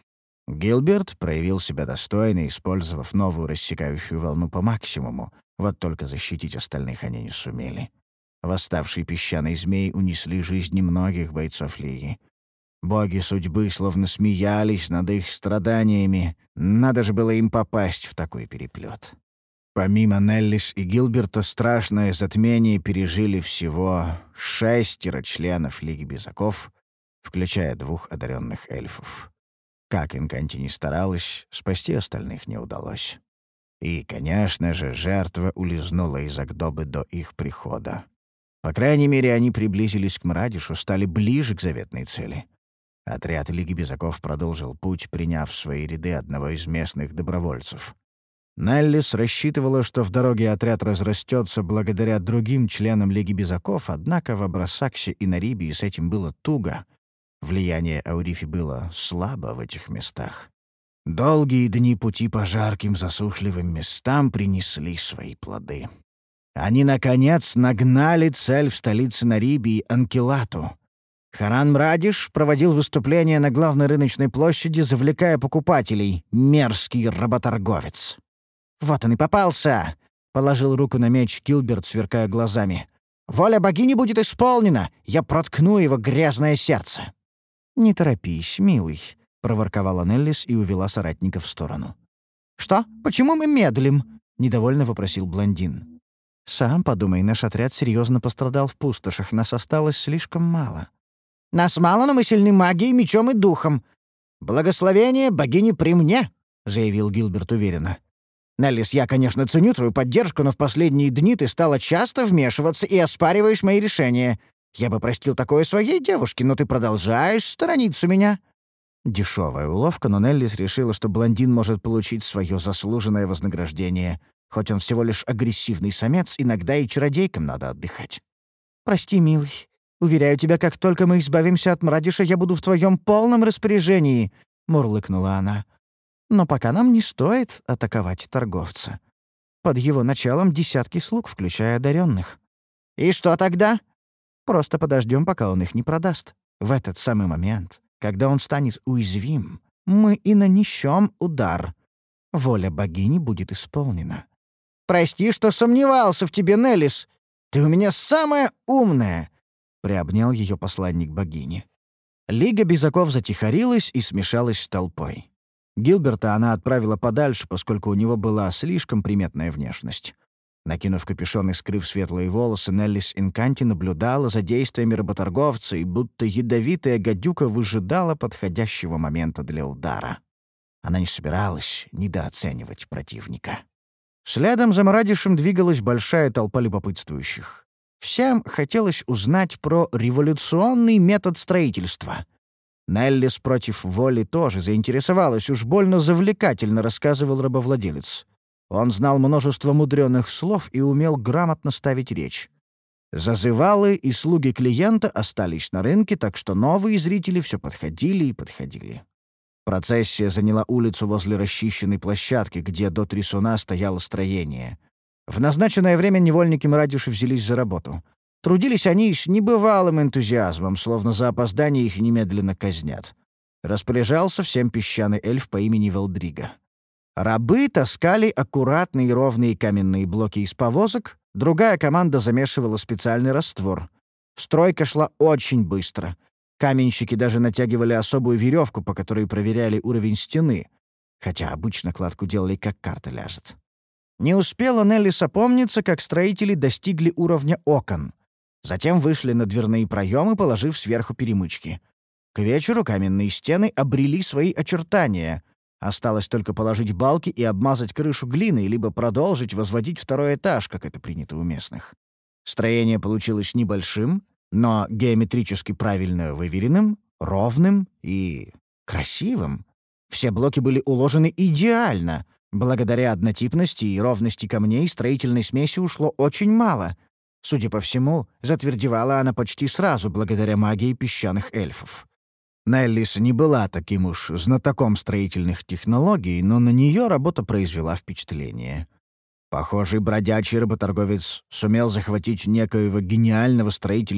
Гилберт проявил себя достойно, использовав новую рассекающую волну по максимуму, вот только защитить остальных они не сумели. Восставшие песчаные змеи унесли жизни многих бойцов Лиги. Боги судьбы словно смеялись над их страданиями. Надо же было им попасть в такой переплет. Помимо Неллис и Гилберта, страшное затмение пережили всего шестеро членов Лиги Безаков, включая двух одаренных эльфов. Как Инканти ни старалась, спасти остальных не удалось. И, конечно же, жертва улизнула из Агдобы до их прихода. По крайней мере, они приблизились к Мрадишу, стали ближе к заветной цели. Отряд Лиги Безаков продолжил путь, приняв в свои ряды одного из местных добровольцев. Неллис рассчитывала, что в дороге отряд разрастется благодаря другим членам Лиги Безаков, однако в Абрасаксе и Нарибии с этим было туго. Влияние Аурифи было слабо в этих местах. Долгие дни пути по жарким засушливым местам принесли свои плоды. Они, наконец, нагнали цель в столице Нарибии Анкилату. Харан Мрадиш проводил выступление на главной рыночной площади, завлекая покупателей. Мерзкий работорговец. «Вот он и попался!» — положил руку на меч Гилберт, сверкая глазами. «Воля богини будет исполнена! Я проткну его грязное сердце!» «Не торопись, милый», — проворковала Неллис и увела соратника в сторону. «Что? Почему мы медлим?» — недовольно вопросил блондин. «Сам подумай, наш отряд серьезно пострадал в пустошах, нас осталось слишком мало». «Нас мало, но мы сильны магией, мечом и духом. Благословение богини при мне», — заявил Гилберт уверенно. «Неллис, я, конечно, ценю твою поддержку, но в последние дни ты стала часто вмешиваться и оспариваешь мои решения. Я бы простил такое своей девушке, но ты продолжаешь сторониться меня». Дешевая уловка, но Неллис решила, что блондин может получить свое заслуженное вознаграждение. Хоть он всего лишь агрессивный самец, иногда и чародейкам надо отдыхать. «Прости, милый. Уверяю тебя, как только мы избавимся от Мрадиша, я буду в твоем полном распоряжении», — мурлыкнула она. «Но пока нам не стоит атаковать торговца. Под его началом десятки слуг, включая одаренных». «И что тогда?» «Просто подождем, пока он их не продаст. В этот самый момент, когда он станет уязвим, мы и нанесем удар. Воля богини будет исполнена». «Прости, что сомневался в тебе, Неллис. Ты у меня самая умная!» — приобнял ее посланник богини. Лига Безаков затихарилась и смешалась с толпой. Гилберта она отправила подальше, поскольку у него была слишком приметная внешность. Накинув капюшон и скрыв светлые волосы, Неллис Инканти наблюдала за действиями работорговца и будто ядовитая гадюка выжидала подходящего момента для удара. Она не собиралась недооценивать противника. Следом за Мрадишем двигалась большая толпа любопытствующих. Всем хотелось узнать про революционный метод строительства. Неллис против воли тоже заинтересовалась, уж больно завлекательно рассказывал рабовладелец. Он знал множество мудреных слов и умел грамотно ставить речь. Зазывалы и слуги клиента остались на рынке, так что новые зрители все подходили и подходили. Процессия заняла улицу возле расчищенной площадки, где до трясуна стояло строение. В назначенное время невольники Мрадиши взялись за работу. Трудились они с небывалым энтузиазмом, словно за опоздание их немедленно казнят. Распоряжался всем песчаный эльф по имени Велдрига. Рабы таскали аккуратные и ровные каменные блоки из повозок, другая команда замешивала специальный раствор. Стройка шла очень быстро. Каменщики даже натягивали особую веревку, по которой проверяли уровень стены, хотя обычно кладку делали, как карта ляжет. Не успела Неллис опомниться, как строители достигли уровня окон. Затем вышли на дверные проемы, положив сверху перемычки. К вечеру каменные стены обрели свои очертания. Осталось только положить балки и обмазать крышу глиной, либо продолжить возводить второй этаж, как это принято у местных. Строение получилось небольшим, но геометрически правильно выверенным, ровным и красивым. Все блоки были уложены идеально. Благодаря однотипности и ровности камней строительной смеси ушло очень мало. Судя по всему, затвердевала она почти сразу благодаря магии песчаных эльфов. Неллис не была таким уж знатоком строительных технологий, но на нее работа произвела впечатление. Похожий бродячий работорговец сумел захватить некоего гениального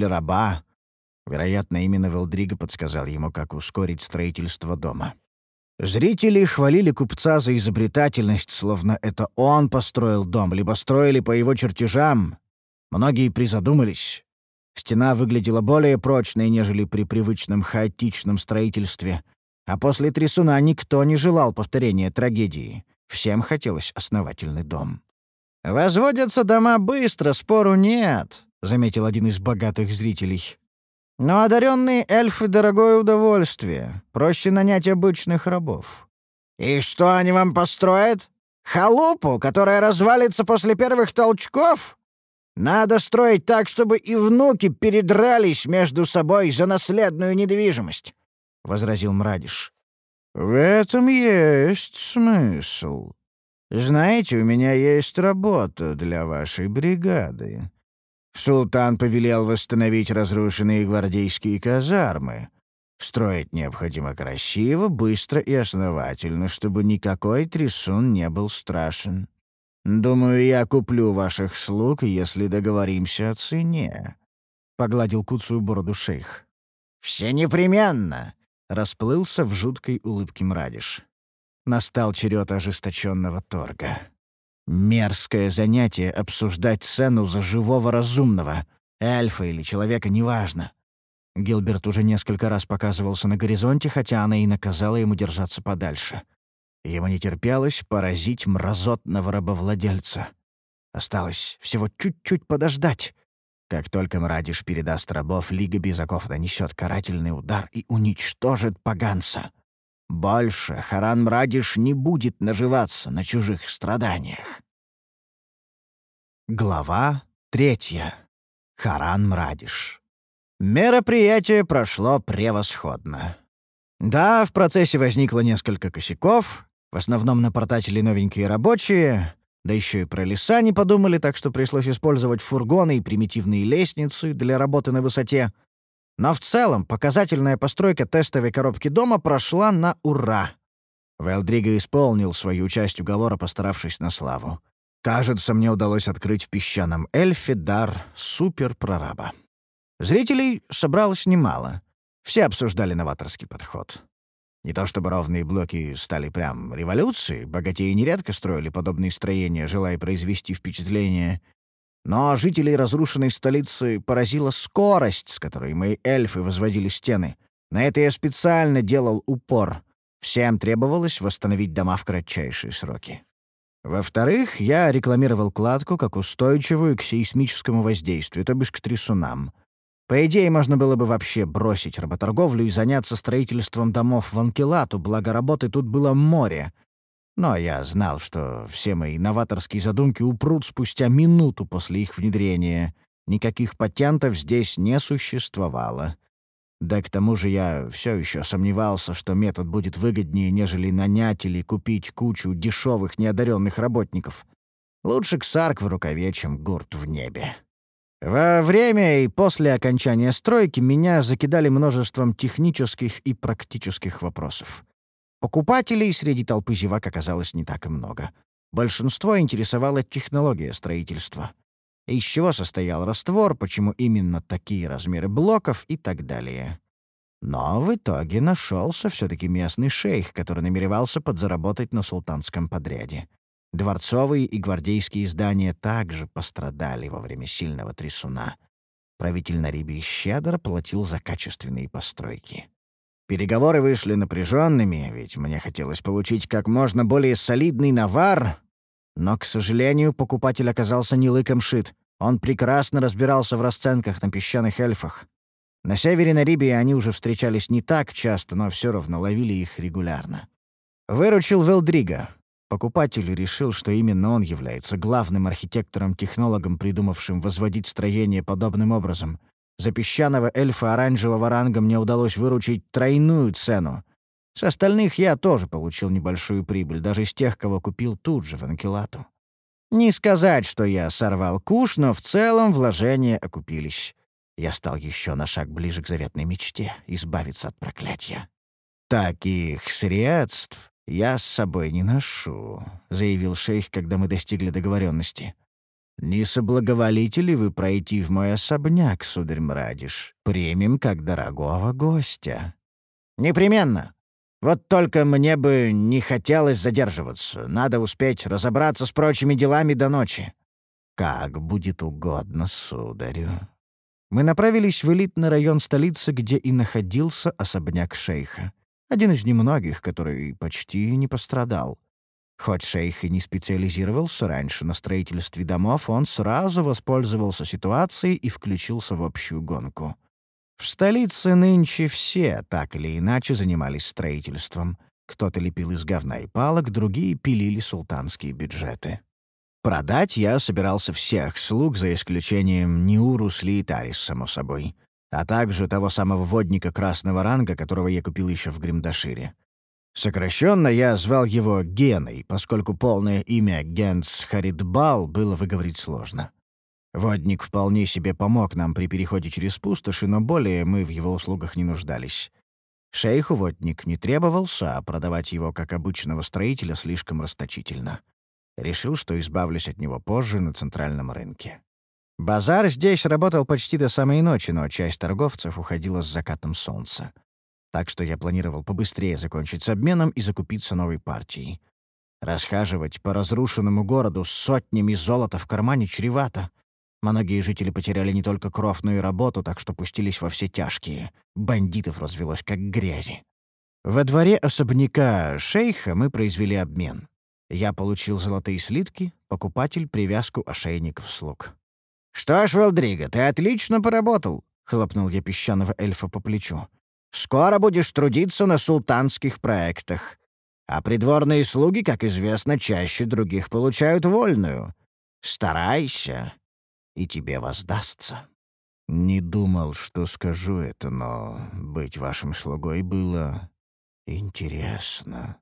строителя-раба. Вероятно, именно Велдрига подсказал ему, как ускорить строительство дома. Зрители хвалили купца за изобретательность, словно это он построил дом, либо строили по его чертежам. Многие призадумались. Стена выглядела более прочной, нежели при привычном хаотичном строительстве. А после трясуна никто не желал повторения трагедии. Всем хотелось основательный дом. «Возводятся дома быстро, спору нет», — заметил один из богатых зрителей. «Но одаренные эльфы — дорогое удовольствие. Проще нанять обычных рабов». «И что они вам построят? Халупу, которая развалится после первых толчков? Надо строить так, чтобы и внуки передрались между собой за наследную недвижимость», — возразил Мрадиш. «В этом есть смысл. Знаете, у меня есть работа для вашей бригады. Султан повелел восстановить разрушенные гвардейские казармы. Строить необходимо красиво, быстро и основательно, чтобы никакой трясун не был страшен. Думаю, я куплю ваших слуг, если договоримся о цене», — погладил куцую бороду шейх. «Все непременно», — расплылся в жуткой улыбке Мрадиш. Настал черед ожесточенного торга. Мерзкое занятие — обсуждать цену за живого разумного, эльфа или человека, неважно. Гилберт уже несколько раз показывался на горизонте, хотя она и наказала ему держаться подальше. Ему не терпелось поразить мразотного рабовладельца. Осталось всего чуть-чуть подождать. Как только Мрадиш передаст рабов, Лига Безаков нанесет карательный удар и уничтожит поганца. Больше Харан Мрадиш не будет наживаться на чужих страданиях. Глава третья. Харан Мрадиш. Мероприятие прошло превосходно. Да, в процессе возникло несколько косяков. В основном напортачили новенькие рабочие, да еще и про леса не подумали, так что пришлось использовать фургоны и примитивные лестницы для работы на высоте. Но в целом показательная постройка тестовой коробки дома прошла на ура. Велдриго исполнил свою часть уговора, постаравшись на славу. Кажется, мне удалось открыть в песчаном эльфе дар суперпрораба. Зрителей собралось немало. Все обсуждали новаторский подход. Не то чтобы ровные блоки стали прям революцией, богатеи нередко строили подобные строения, желая произвести впечатление. Но жителей разрушенной столицы поразила скорость, с которой мои эльфы возводили стены. На это я специально делал упор. Всем требовалось восстановить дома в кратчайшие сроки. Во-вторых, я рекламировал кладку как устойчивую к сейсмическому воздействию, то бишь к трясунам. По идее, можно было бы вообще бросить работорговлю и заняться строительством домов в Анкелату, благо работы тут было море. Но я знал, что все мои новаторские задумки упрут спустя минуту после их внедрения. Никаких патентов здесь не существовало. Да к тому же я все еще сомневался, что метод будет выгоднее, нежели нанять или купить кучу дешевых неодаренных работников. Лучше ксарк в рукаве, чем гурт в небе. Во время и после окончания стройки меня закидали множеством технических и практических вопросов. Покупателей среди толпы зевак оказалось не так и много. Большинство интересовала технология строительства. Из чего состоял раствор, почему именно такие размеры блоков и так далее. Но в итоге нашелся все-таки местный шейх, который намеревался подзаработать на султанском подряде. Дворцовые и гвардейские здания также пострадали во время сильного трясуна. Правитель Нарибии щедро платил за качественные постройки. Переговоры вышли напряженными, ведь мне хотелось получить как можно более солидный навар. Но, к сожалению, покупатель оказался не лыком шит. Он прекрасно разбирался в расценках на песчаных эльфах. На севере Нарибии они уже встречались не так часто, но все равно ловили их регулярно. Выручил Велдриго. Покупатель решил, что именно он является главным архитектором-технологом, придумавшим возводить строение подобным образом. За песчаного эльфа оранжевого ранга мне удалось выручить тройную цену. С остальных я тоже получил небольшую прибыль, даже из тех, кого купил тут же в Анкелату. Не сказать, что я сорвал куш, но в целом вложения окупились. Я стал еще на шаг ближе к заветной мечте — избавиться от проклятия. «Таких средств я с собой не ношу», — заявил шейх, когда мы достигли договоренности. «Не соблаговолите ли вы пройти в мой особняк, сударь Мрадиш? Примем как дорогого гостя». «Непременно. Вот только мне бы не хотелось задерживаться. Надо успеть разобраться с прочими делами до ночи». «Как будет угодно, сударю». Мы направились в элитный район столицы, где и находился особняк шейха. Один из немногих, который почти не пострадал. Хоть шейх и не специализировался раньше на строительстве домов, он сразу воспользовался ситуацией и включился в общую гонку. В столице нынче все так или иначе занимались строительством. Кто-то лепил из говна и палок, другие пилили султанские бюджеты. Продать я собирался всех слуг, за исключением Ниуру с Лиетарис, само собой, а также того самого водника красного ранга, которого я купил еще в Гримдашире. Сокращенно я звал его Геной, поскольку полное имя Генц Харидбал было выговорить сложно. Водник вполне себе помог нам при переходе через пустоши, но более мы в его услугах не нуждались. Шейху водник не требовался, а продавать его как обычного строителя слишком расточительно. Решил, что избавлюсь от него позже на центральном рынке. Базар здесь работал почти до самой ночи, но часть торговцев уходила с закатом солнца. Так что я планировал побыстрее закончить с обменом и закупиться новой партией. Расхаживать по разрушенному городу с сотнями золота в кармане чревато. Многие жители потеряли не только кровь, но и работу, так что пустились во все тяжкие. Бандитов развелось как грязи. Во дворе особняка шейха мы произвели обмен. Я получил золотые слитки, покупатель — привязку ошейников слуг. «Что ж, Велдриго, ты отлично поработал», — хлопнул я песчаного эльфа по плечу. «Скоро будешь трудиться на султанских проектах. А придворные слуги, как известно, чаще других получают вольную. Старайся, и тебе воздастся». «Не думал, что скажу это, но быть вашим слугой было интересно.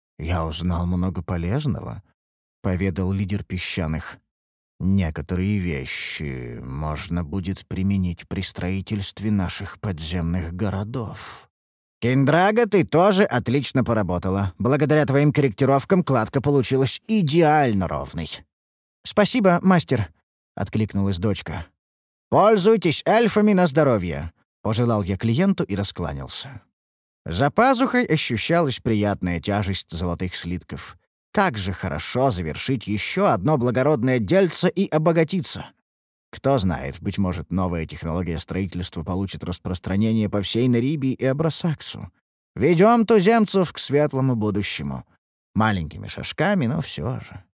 Я узнал много полезного», — поведал лидер песчаных. «Некоторые вещи можно будет применить при строительстве наших подземных городов». «Кендрага, ты тоже отлично поработала. Благодаря твоим корректировкам кладка получилась идеально ровной». «Спасибо, мастер», — откликнулась дочка. «Пользуйтесь эльфами на здоровье», — пожелал я клиенту и раскланялся. За пазухой ощущалась приятная тяжесть золотых слитков. Как же хорошо завершить еще одно благородное дельце и обогатиться. Кто знает, быть может, новая технология строительства получит распространение по всей Нарибии и Абрасаксу. Ведем туземцев к светлому будущему. Маленькими шажками, но все же.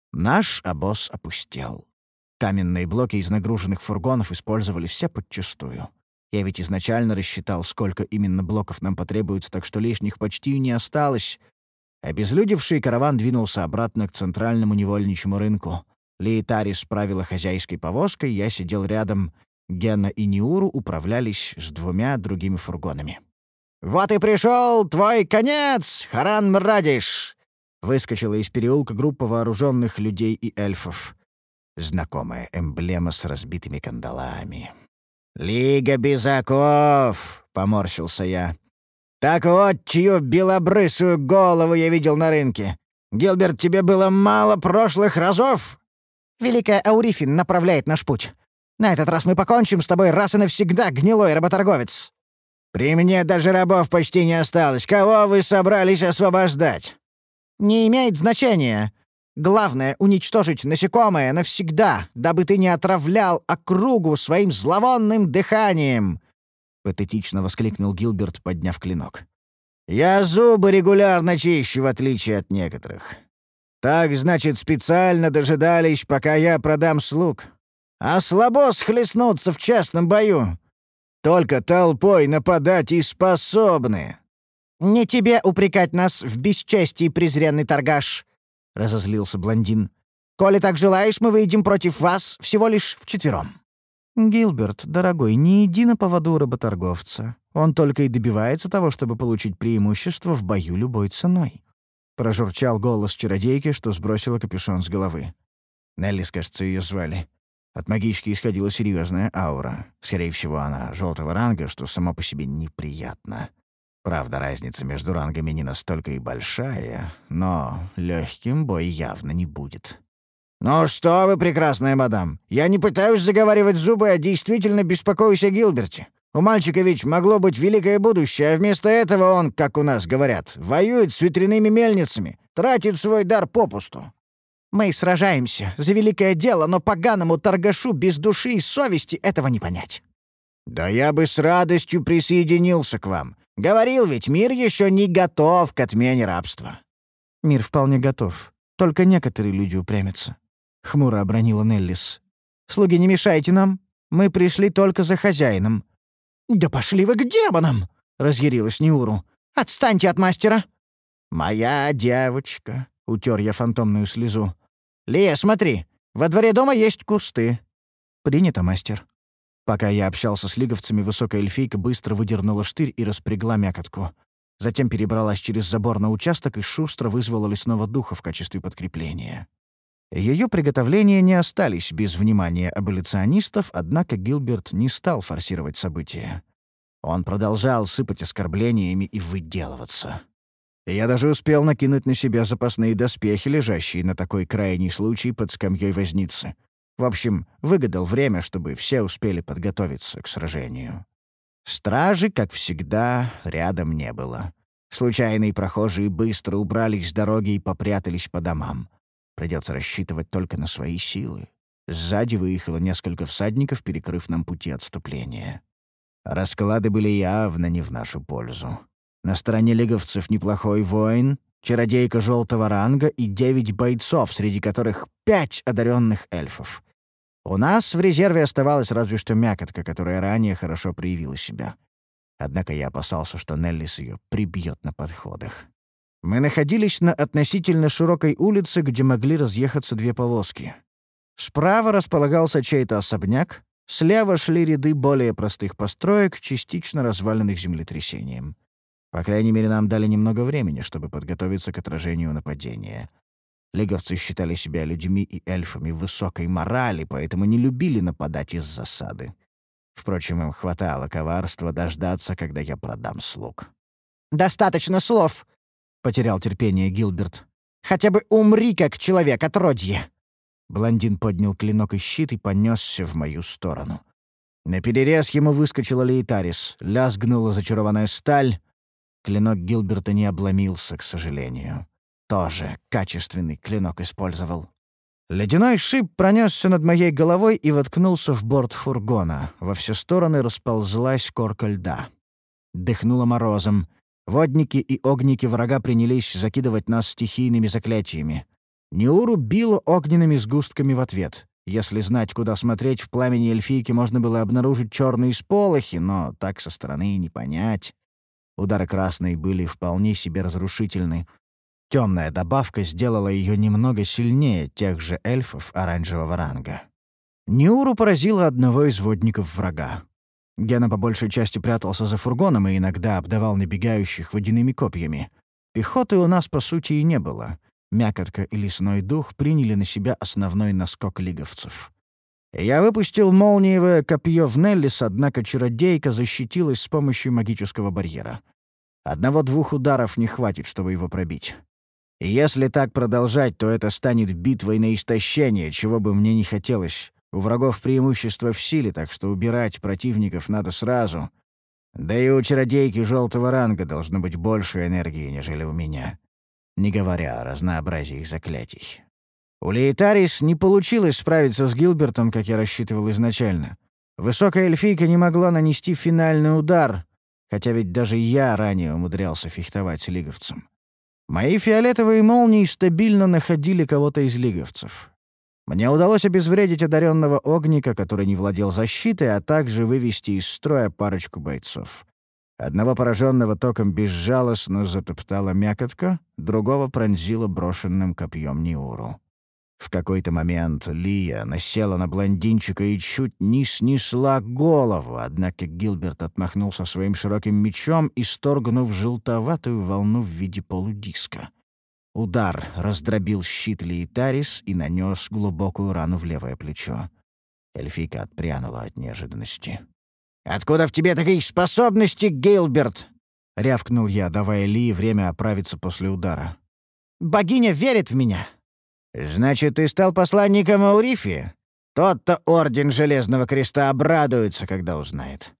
Наш обоз опустел. Каменные блоки из нагруженных фургонов использовали все подчистую. Я ведь изначально рассчитал, сколько именно блоков нам потребуется, так что лишних почти не осталось. Обезлюдевший караван двинулся обратно к центральному невольничьему рынку. Лиетарис правила хозяйской повозкой, я сидел рядом. Гена и Ниуру управлялись с двумя другими фургонами. «Вот и пришел твой конец, Харан Мрадиш!» Выскочила из переулка группа вооруженных людей и эльфов. Знакомая эмблема с разбитыми кандалами. «Лига Безаков!» — поморщился я. «Так вот, чью белобрысую голову я видел на рынке. Гилберт, тебе было мало прошлых разов?» «Великая Аурифин направляет наш путь. На этот раз мы покончим с тобой раз и навсегда, гнилой работорговец». «При мне даже рабов почти не осталось. Кого вы собрались освобождать?» «Не имеет значения. Главное — уничтожить насекомое навсегда, дабы ты не отравлял округу своим зловонным дыханием!» — патетично воскликнул Гилберт, подняв клинок. «Я зубы регулярно чищу, в отличие от некоторых. Так, значит, специально дожидались, пока я продам слуг. А слабо схлестнуться в честном бою. Только толпой нападать и способны». «Не тебе упрекать нас в бесчестии, презренный торгаш», — разозлился блондин. «Коли так желаешь, мы выйдем против вас всего лишь вчетвером». «Гилберт, дорогой, не иди на поводу работорговца. Он только и добивается того, чтобы получить преимущество в бою любой ценой». Прожурчал голос чародейки, что сбросила капюшон с головы. Неллис, кажется, ее звали. От магички исходила серьезная аура. Скорее всего, она желтого ранга, что само по себе неприятно. Правда, разница между рангами не настолько и большая, но легким бой явно не будет. «Ну что вы, прекрасная мадам, я не пытаюсь заговаривать зубы, а действительно беспокоюсь о Гилберте. У мальчика ведь могло быть великое будущее, а вместо этого он, как у нас говорят, воюет с ветряными мельницами, тратит свой дар попусту. Мы сражаемся за великое дело, но поганому торгашу без души и совести этого не понять. Да я бы с радостью присоединился к вам. Говорил ведь, мир еще не готов к отмене рабства. Мир вполне готов. Только некоторые люди упрямятся. Хмуро обронила Неллис. Слуги, не мешайте нам. Мы пришли только за хозяином. Да пошли вы к демонам! Разъярилась Неуру. Отстаньте от мастера. Моя девочка. Утер я фантомную слезу. Лия, смотри, во дворе дома есть кусты. Принято, мастер. Пока я общался с лиговцами, высокая эльфийка быстро выдернула штырь и распрягла мякотку. Затем перебралась через забор на участок и шустро вызвала лесного духа в качестве подкрепления. Ее приготовления не остались без внимания аболиционистов, однако Гилберт не стал форсировать события. Он продолжал сыпать оскорблениями и выделываться. Я даже успел накинуть на себя запасные доспехи, лежащие на такой крайний случай под скамьей возницы. В общем, выгадал время, чтобы все успели подготовиться к сражению. Стражи, как всегда, рядом не было. Случайные прохожие быстро убрались с дороги и попрятались по домам. Придется рассчитывать только на свои силы. Сзади выехало несколько всадников, перекрыв нам пути отступления. Расклады были явно не в нашу пользу. На стороне лиговцев неплохой воин, чародейка желтого ранга и девять бойцов, среди которых пять одаренных эльфов. У нас в резерве оставалась разве что мякотка, которая ранее хорошо проявила себя. Однако я опасался, что Неллис ее прибьет на подходах. Мы находились на относительно широкой улице, где могли разъехаться две повозки. Справа располагался чей-то особняк, слева шли ряды более простых построек, частично разваленных землетрясением. По крайней мере, нам дали немного времени, чтобы подготовиться к отражению нападения. Лиговцы считали себя людьми и эльфами высокой морали, поэтому не любили нападать из засады. Впрочем, им хватало коварства дождаться, когда я продам слуг. «Достаточно слов!» — потерял терпение Гилберт. «Хотя бы умри, как человек, отродье!» Блондин поднял клинок и щит и понесся в мою сторону. Наперерез ему выскочила Лейтарис, лязгнула зачарованная сталь. Клинок Гилберта не обломился, к сожалению. Тоже качественный клинок использовал. Ледяной шип пронесся над моей головой и воткнулся в борт фургона. Во все стороны расползлась корка льда. Дыхнуло морозом. Водники и огники врага принялись закидывать нас стихийными заклятиями. Неуру било огненными сгустками в ответ. Если знать, куда смотреть, в пламени эльфийки можно было обнаружить черные сполохи, но так со стороны и не понять. Удары красной были вполне себе разрушительны. Темная добавка сделала ее немного сильнее тех же эльфов оранжевого ранга. Неуру поразила одного из водников врага. Гена по большей части прятался за фургоном и иногда обдавал набегающих водяными копьями. Пехоты у нас, по сути, и не было. Мякотка и лесной дух приняли на себя основной наскок лиговцев. Я выпустил молниевое копье в Неллис, однако чародейка защитилась с помощью магического барьера. Одного-двух ударов не хватит, чтобы его пробить. И если так продолжать, то это станет битвой на истощение, чего бы мне не хотелось. У врагов преимущество в силе, так что убирать противников надо сразу. Да и у чародейки желтого ранга должно быть больше энергии, нежели у меня. Не говоря о разнообразии их заклятий. У Лейтарис не получилось справиться с Гилбертом, как я рассчитывал изначально. Высокая эльфийка не могла нанести финальный удар, хотя ведь даже я ранее умудрялся фехтовать с лиговцем. Мои фиолетовые молнии стабильно находили кого-то из лиговцев. Мне удалось обезвредить одаренного огника, который не владел защитой, а также вывести из строя парочку бойцов. Одного пораженного током безжалостно затоптала мякотка, другого пронзила брошенным копьем Неуру. В какой-то момент Лия насела на блондинчика и чуть не снесла голову, однако Гилберт отмахнулся своим широким мечом, исторгнув желтоватую волну в виде полудиска. Удар раздробил щит Лейтарис и нанес глубокую рану в левое плечо. Эльфийка отпрянула от неожиданности. «Откуда в тебе такие способности, Гилберт?» — рявкнул я, давая Лии время оправиться после удара. «Богиня верит в меня». «Значит, ты стал посланником Аурифи? Тот-то Орден Железного Креста обрадуется, когда узнает».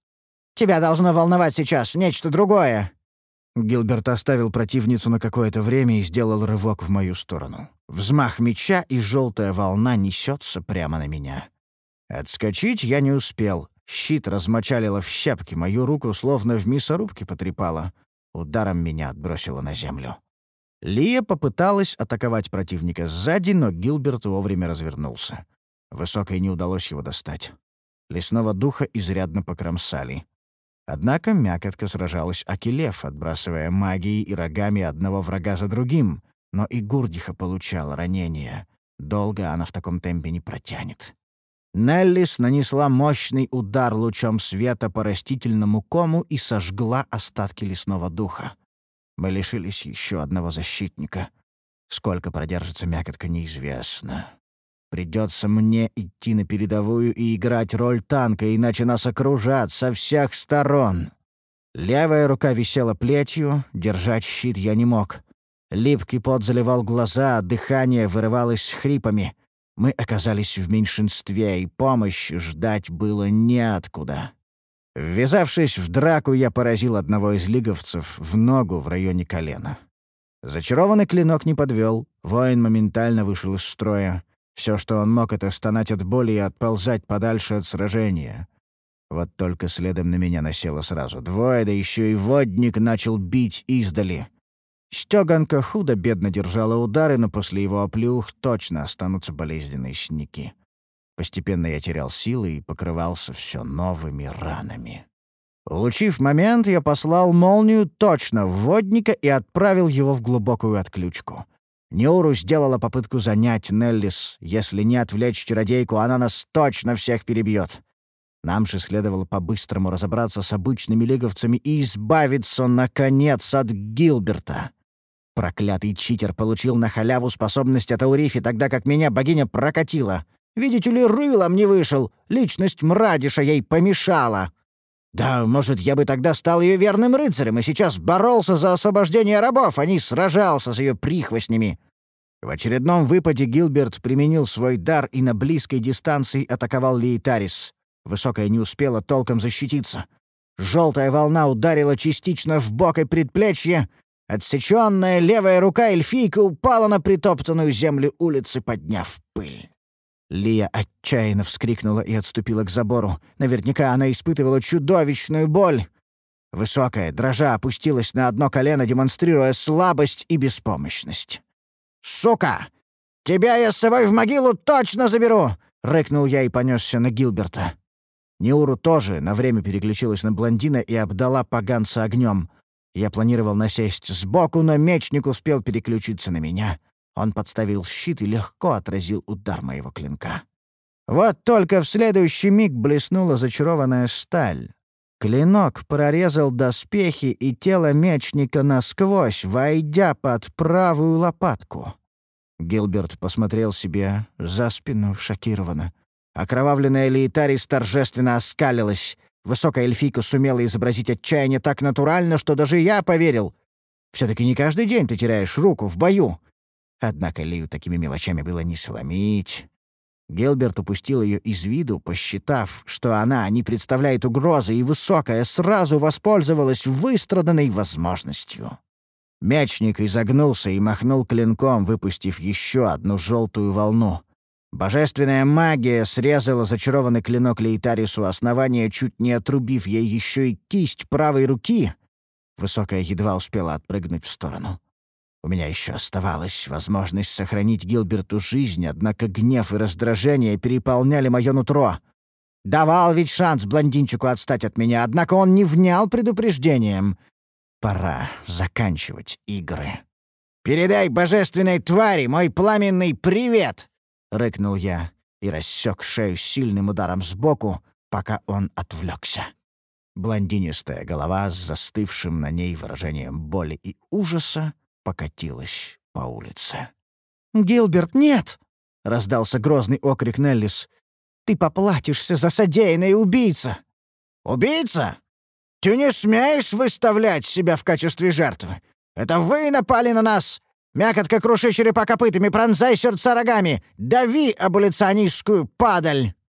Тебя должно волновать сейчас нечто другое». Гилберт оставил противницу на какое-то время и сделал рывок в мою сторону. Взмах меча, и желтая волна несется прямо на меня. Отскочить я не успел. Щит размочалило в щепки, мою руку словно в мясорубке потрепало. Ударом меня отбросило на землю. Лия попыталась атаковать противника сзади, но Гилберт вовремя развернулся. Высокой не удалось его достать. Лесного духа изрядно покромсали. Однако мякотка сражалась Акилев, отбрасывая магией и рогами одного врага за другим, но и Гурдиха получала ранения. Долго она в таком темпе не протянет. Неллис нанесла мощный удар лучом света по растительному кому и сожгла остатки лесного духа. Мы лишились еще одного защитника. Сколько продержится мякотка, неизвестно. Придется мне идти на передовую и играть роль танка, иначе нас окружат со всех сторон. Левая рука висела плетью, держать щит я не мог. Липкий пот заливал глаза, а дыхание вырывалось с хрипами. Мы оказались в меньшинстве, и помощи ждать было неоткуда. Ввязавшись в драку, я поразил одного из лиговцев в ногу в районе колена. Зачарованный клинок не подвел, воин моментально вышел из строя. Все, что он мог, — это стонать от боли и отползать подальше от сражения. Вот только следом на меня насело сразу двое, да еще и водник начал бить издали. Стёганка худо-бедно держала удары, но после его оплеух точно останутся болезненные синяки. Постепенно я терял силы и покрывался все новыми ранами. Улучив момент, я послал молнию точно в водника и отправил его в глубокую отключку. Неуру сделала попытку занять Неллис. Если не отвлечь чародейку, она нас точно всех перебьет. Нам же следовало по-быстрому разобраться с обычными лиговцами и избавиться, наконец, от Гилберта. Проклятый читер получил на халяву способность от Аурифи, тогда как меня богиня прокатила. Видите ли, рылом не вышел. Личность Мрадиша ей помешала. Да, может, я бы тогда стал ее верным рыцарем и сейчас боролся за освобождение рабов, а не сражался с ее прихвостнями. В очередном выпаде Гилберт применил свой дар и на близкой дистанции атаковал Лейтарис. Высокая не успела толком защититься. Желтая волна ударила частично в бок и предплечье. Отсеченная левая рука эльфийка упала на притоптанную землю улицы, подняв пыль. Лия отчаянно вскрикнула и отступила к забору. Наверняка она испытывала чудовищную боль. Высокая, дрожа, опустилась на одно колено, демонстрируя слабость и беспомощность. «Сука! Тебя я с собой в могилу точно заберу!» — рыкнул я и понесся на Гилберта. Неуру тоже на время переключилась на блондина и обдала поганца огнем. Я планировал насесть сбоку, но мечник успел переключиться на меня. Он подставил щит и легко отразил удар моего клинка. Вот только в следующий миг блеснула зачарованная сталь. Клинок прорезал доспехи и тело мечника насквозь, войдя под правую лопатку. Гилберт посмотрел себе за спину шокированно. Окровавленная Лейтарис торжественно оскалилась. Высокая эльфийка сумела изобразить отчаяние так натурально, что даже я поверил. Все-таки не каждый день ты теряешь руку в бою. Однако Лию такими мелочами было не сломить. Гилберт упустил ее из виду, посчитав, что она не представляет угрозы, и Высокая сразу воспользовалась выстраданной возможностью. Мечник изогнулся и махнул клинком, выпустив еще одну желтую волну. Божественная магия срезала зачарованный клинок Лейтарису основания, чуть не отрубив ей еще и кисть правой руки. Высокая едва успела отпрыгнуть в сторону. У меня еще оставалась возможность сохранить Гилберту жизнь, однако гнев и раздражение переполняли мое нутро. Давал ведь шанс блондинчику отстать от меня, однако он не внял предупреждением. Пора заканчивать игры. «Передай божественной твари мой пламенный привет!» — рыкнул я и рассек шею сильным ударом сбоку, пока он отвлекся. Блондинистая голова с застывшим на ней выражением боли и ужаса покатилась по улице. «Гилберт, нет!» — раздался грозный окрик Неллис. «Ты поплатишься за содеянное, убийца!» «Убийца? Ты не смеешь выставлять себя в качестве жертвы! Это вы напали на нас! Мякотка, круши черепа копытами, пронзай сердца рогами! Дави аболиционистскую падаль!»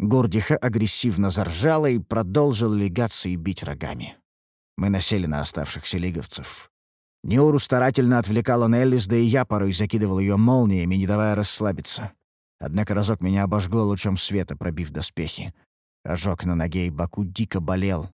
Гурдиха агрессивно заржала и продолжила легаться и бить рогами. Мы насели на оставшихся лиговцев. Нюру старательно отвлекала Неллис, да и я порой закидывал ее молниями, не давая расслабиться. Однако разок меня обожгло лучом света, пробив доспехи. Ожог на ноге и боку дико болел,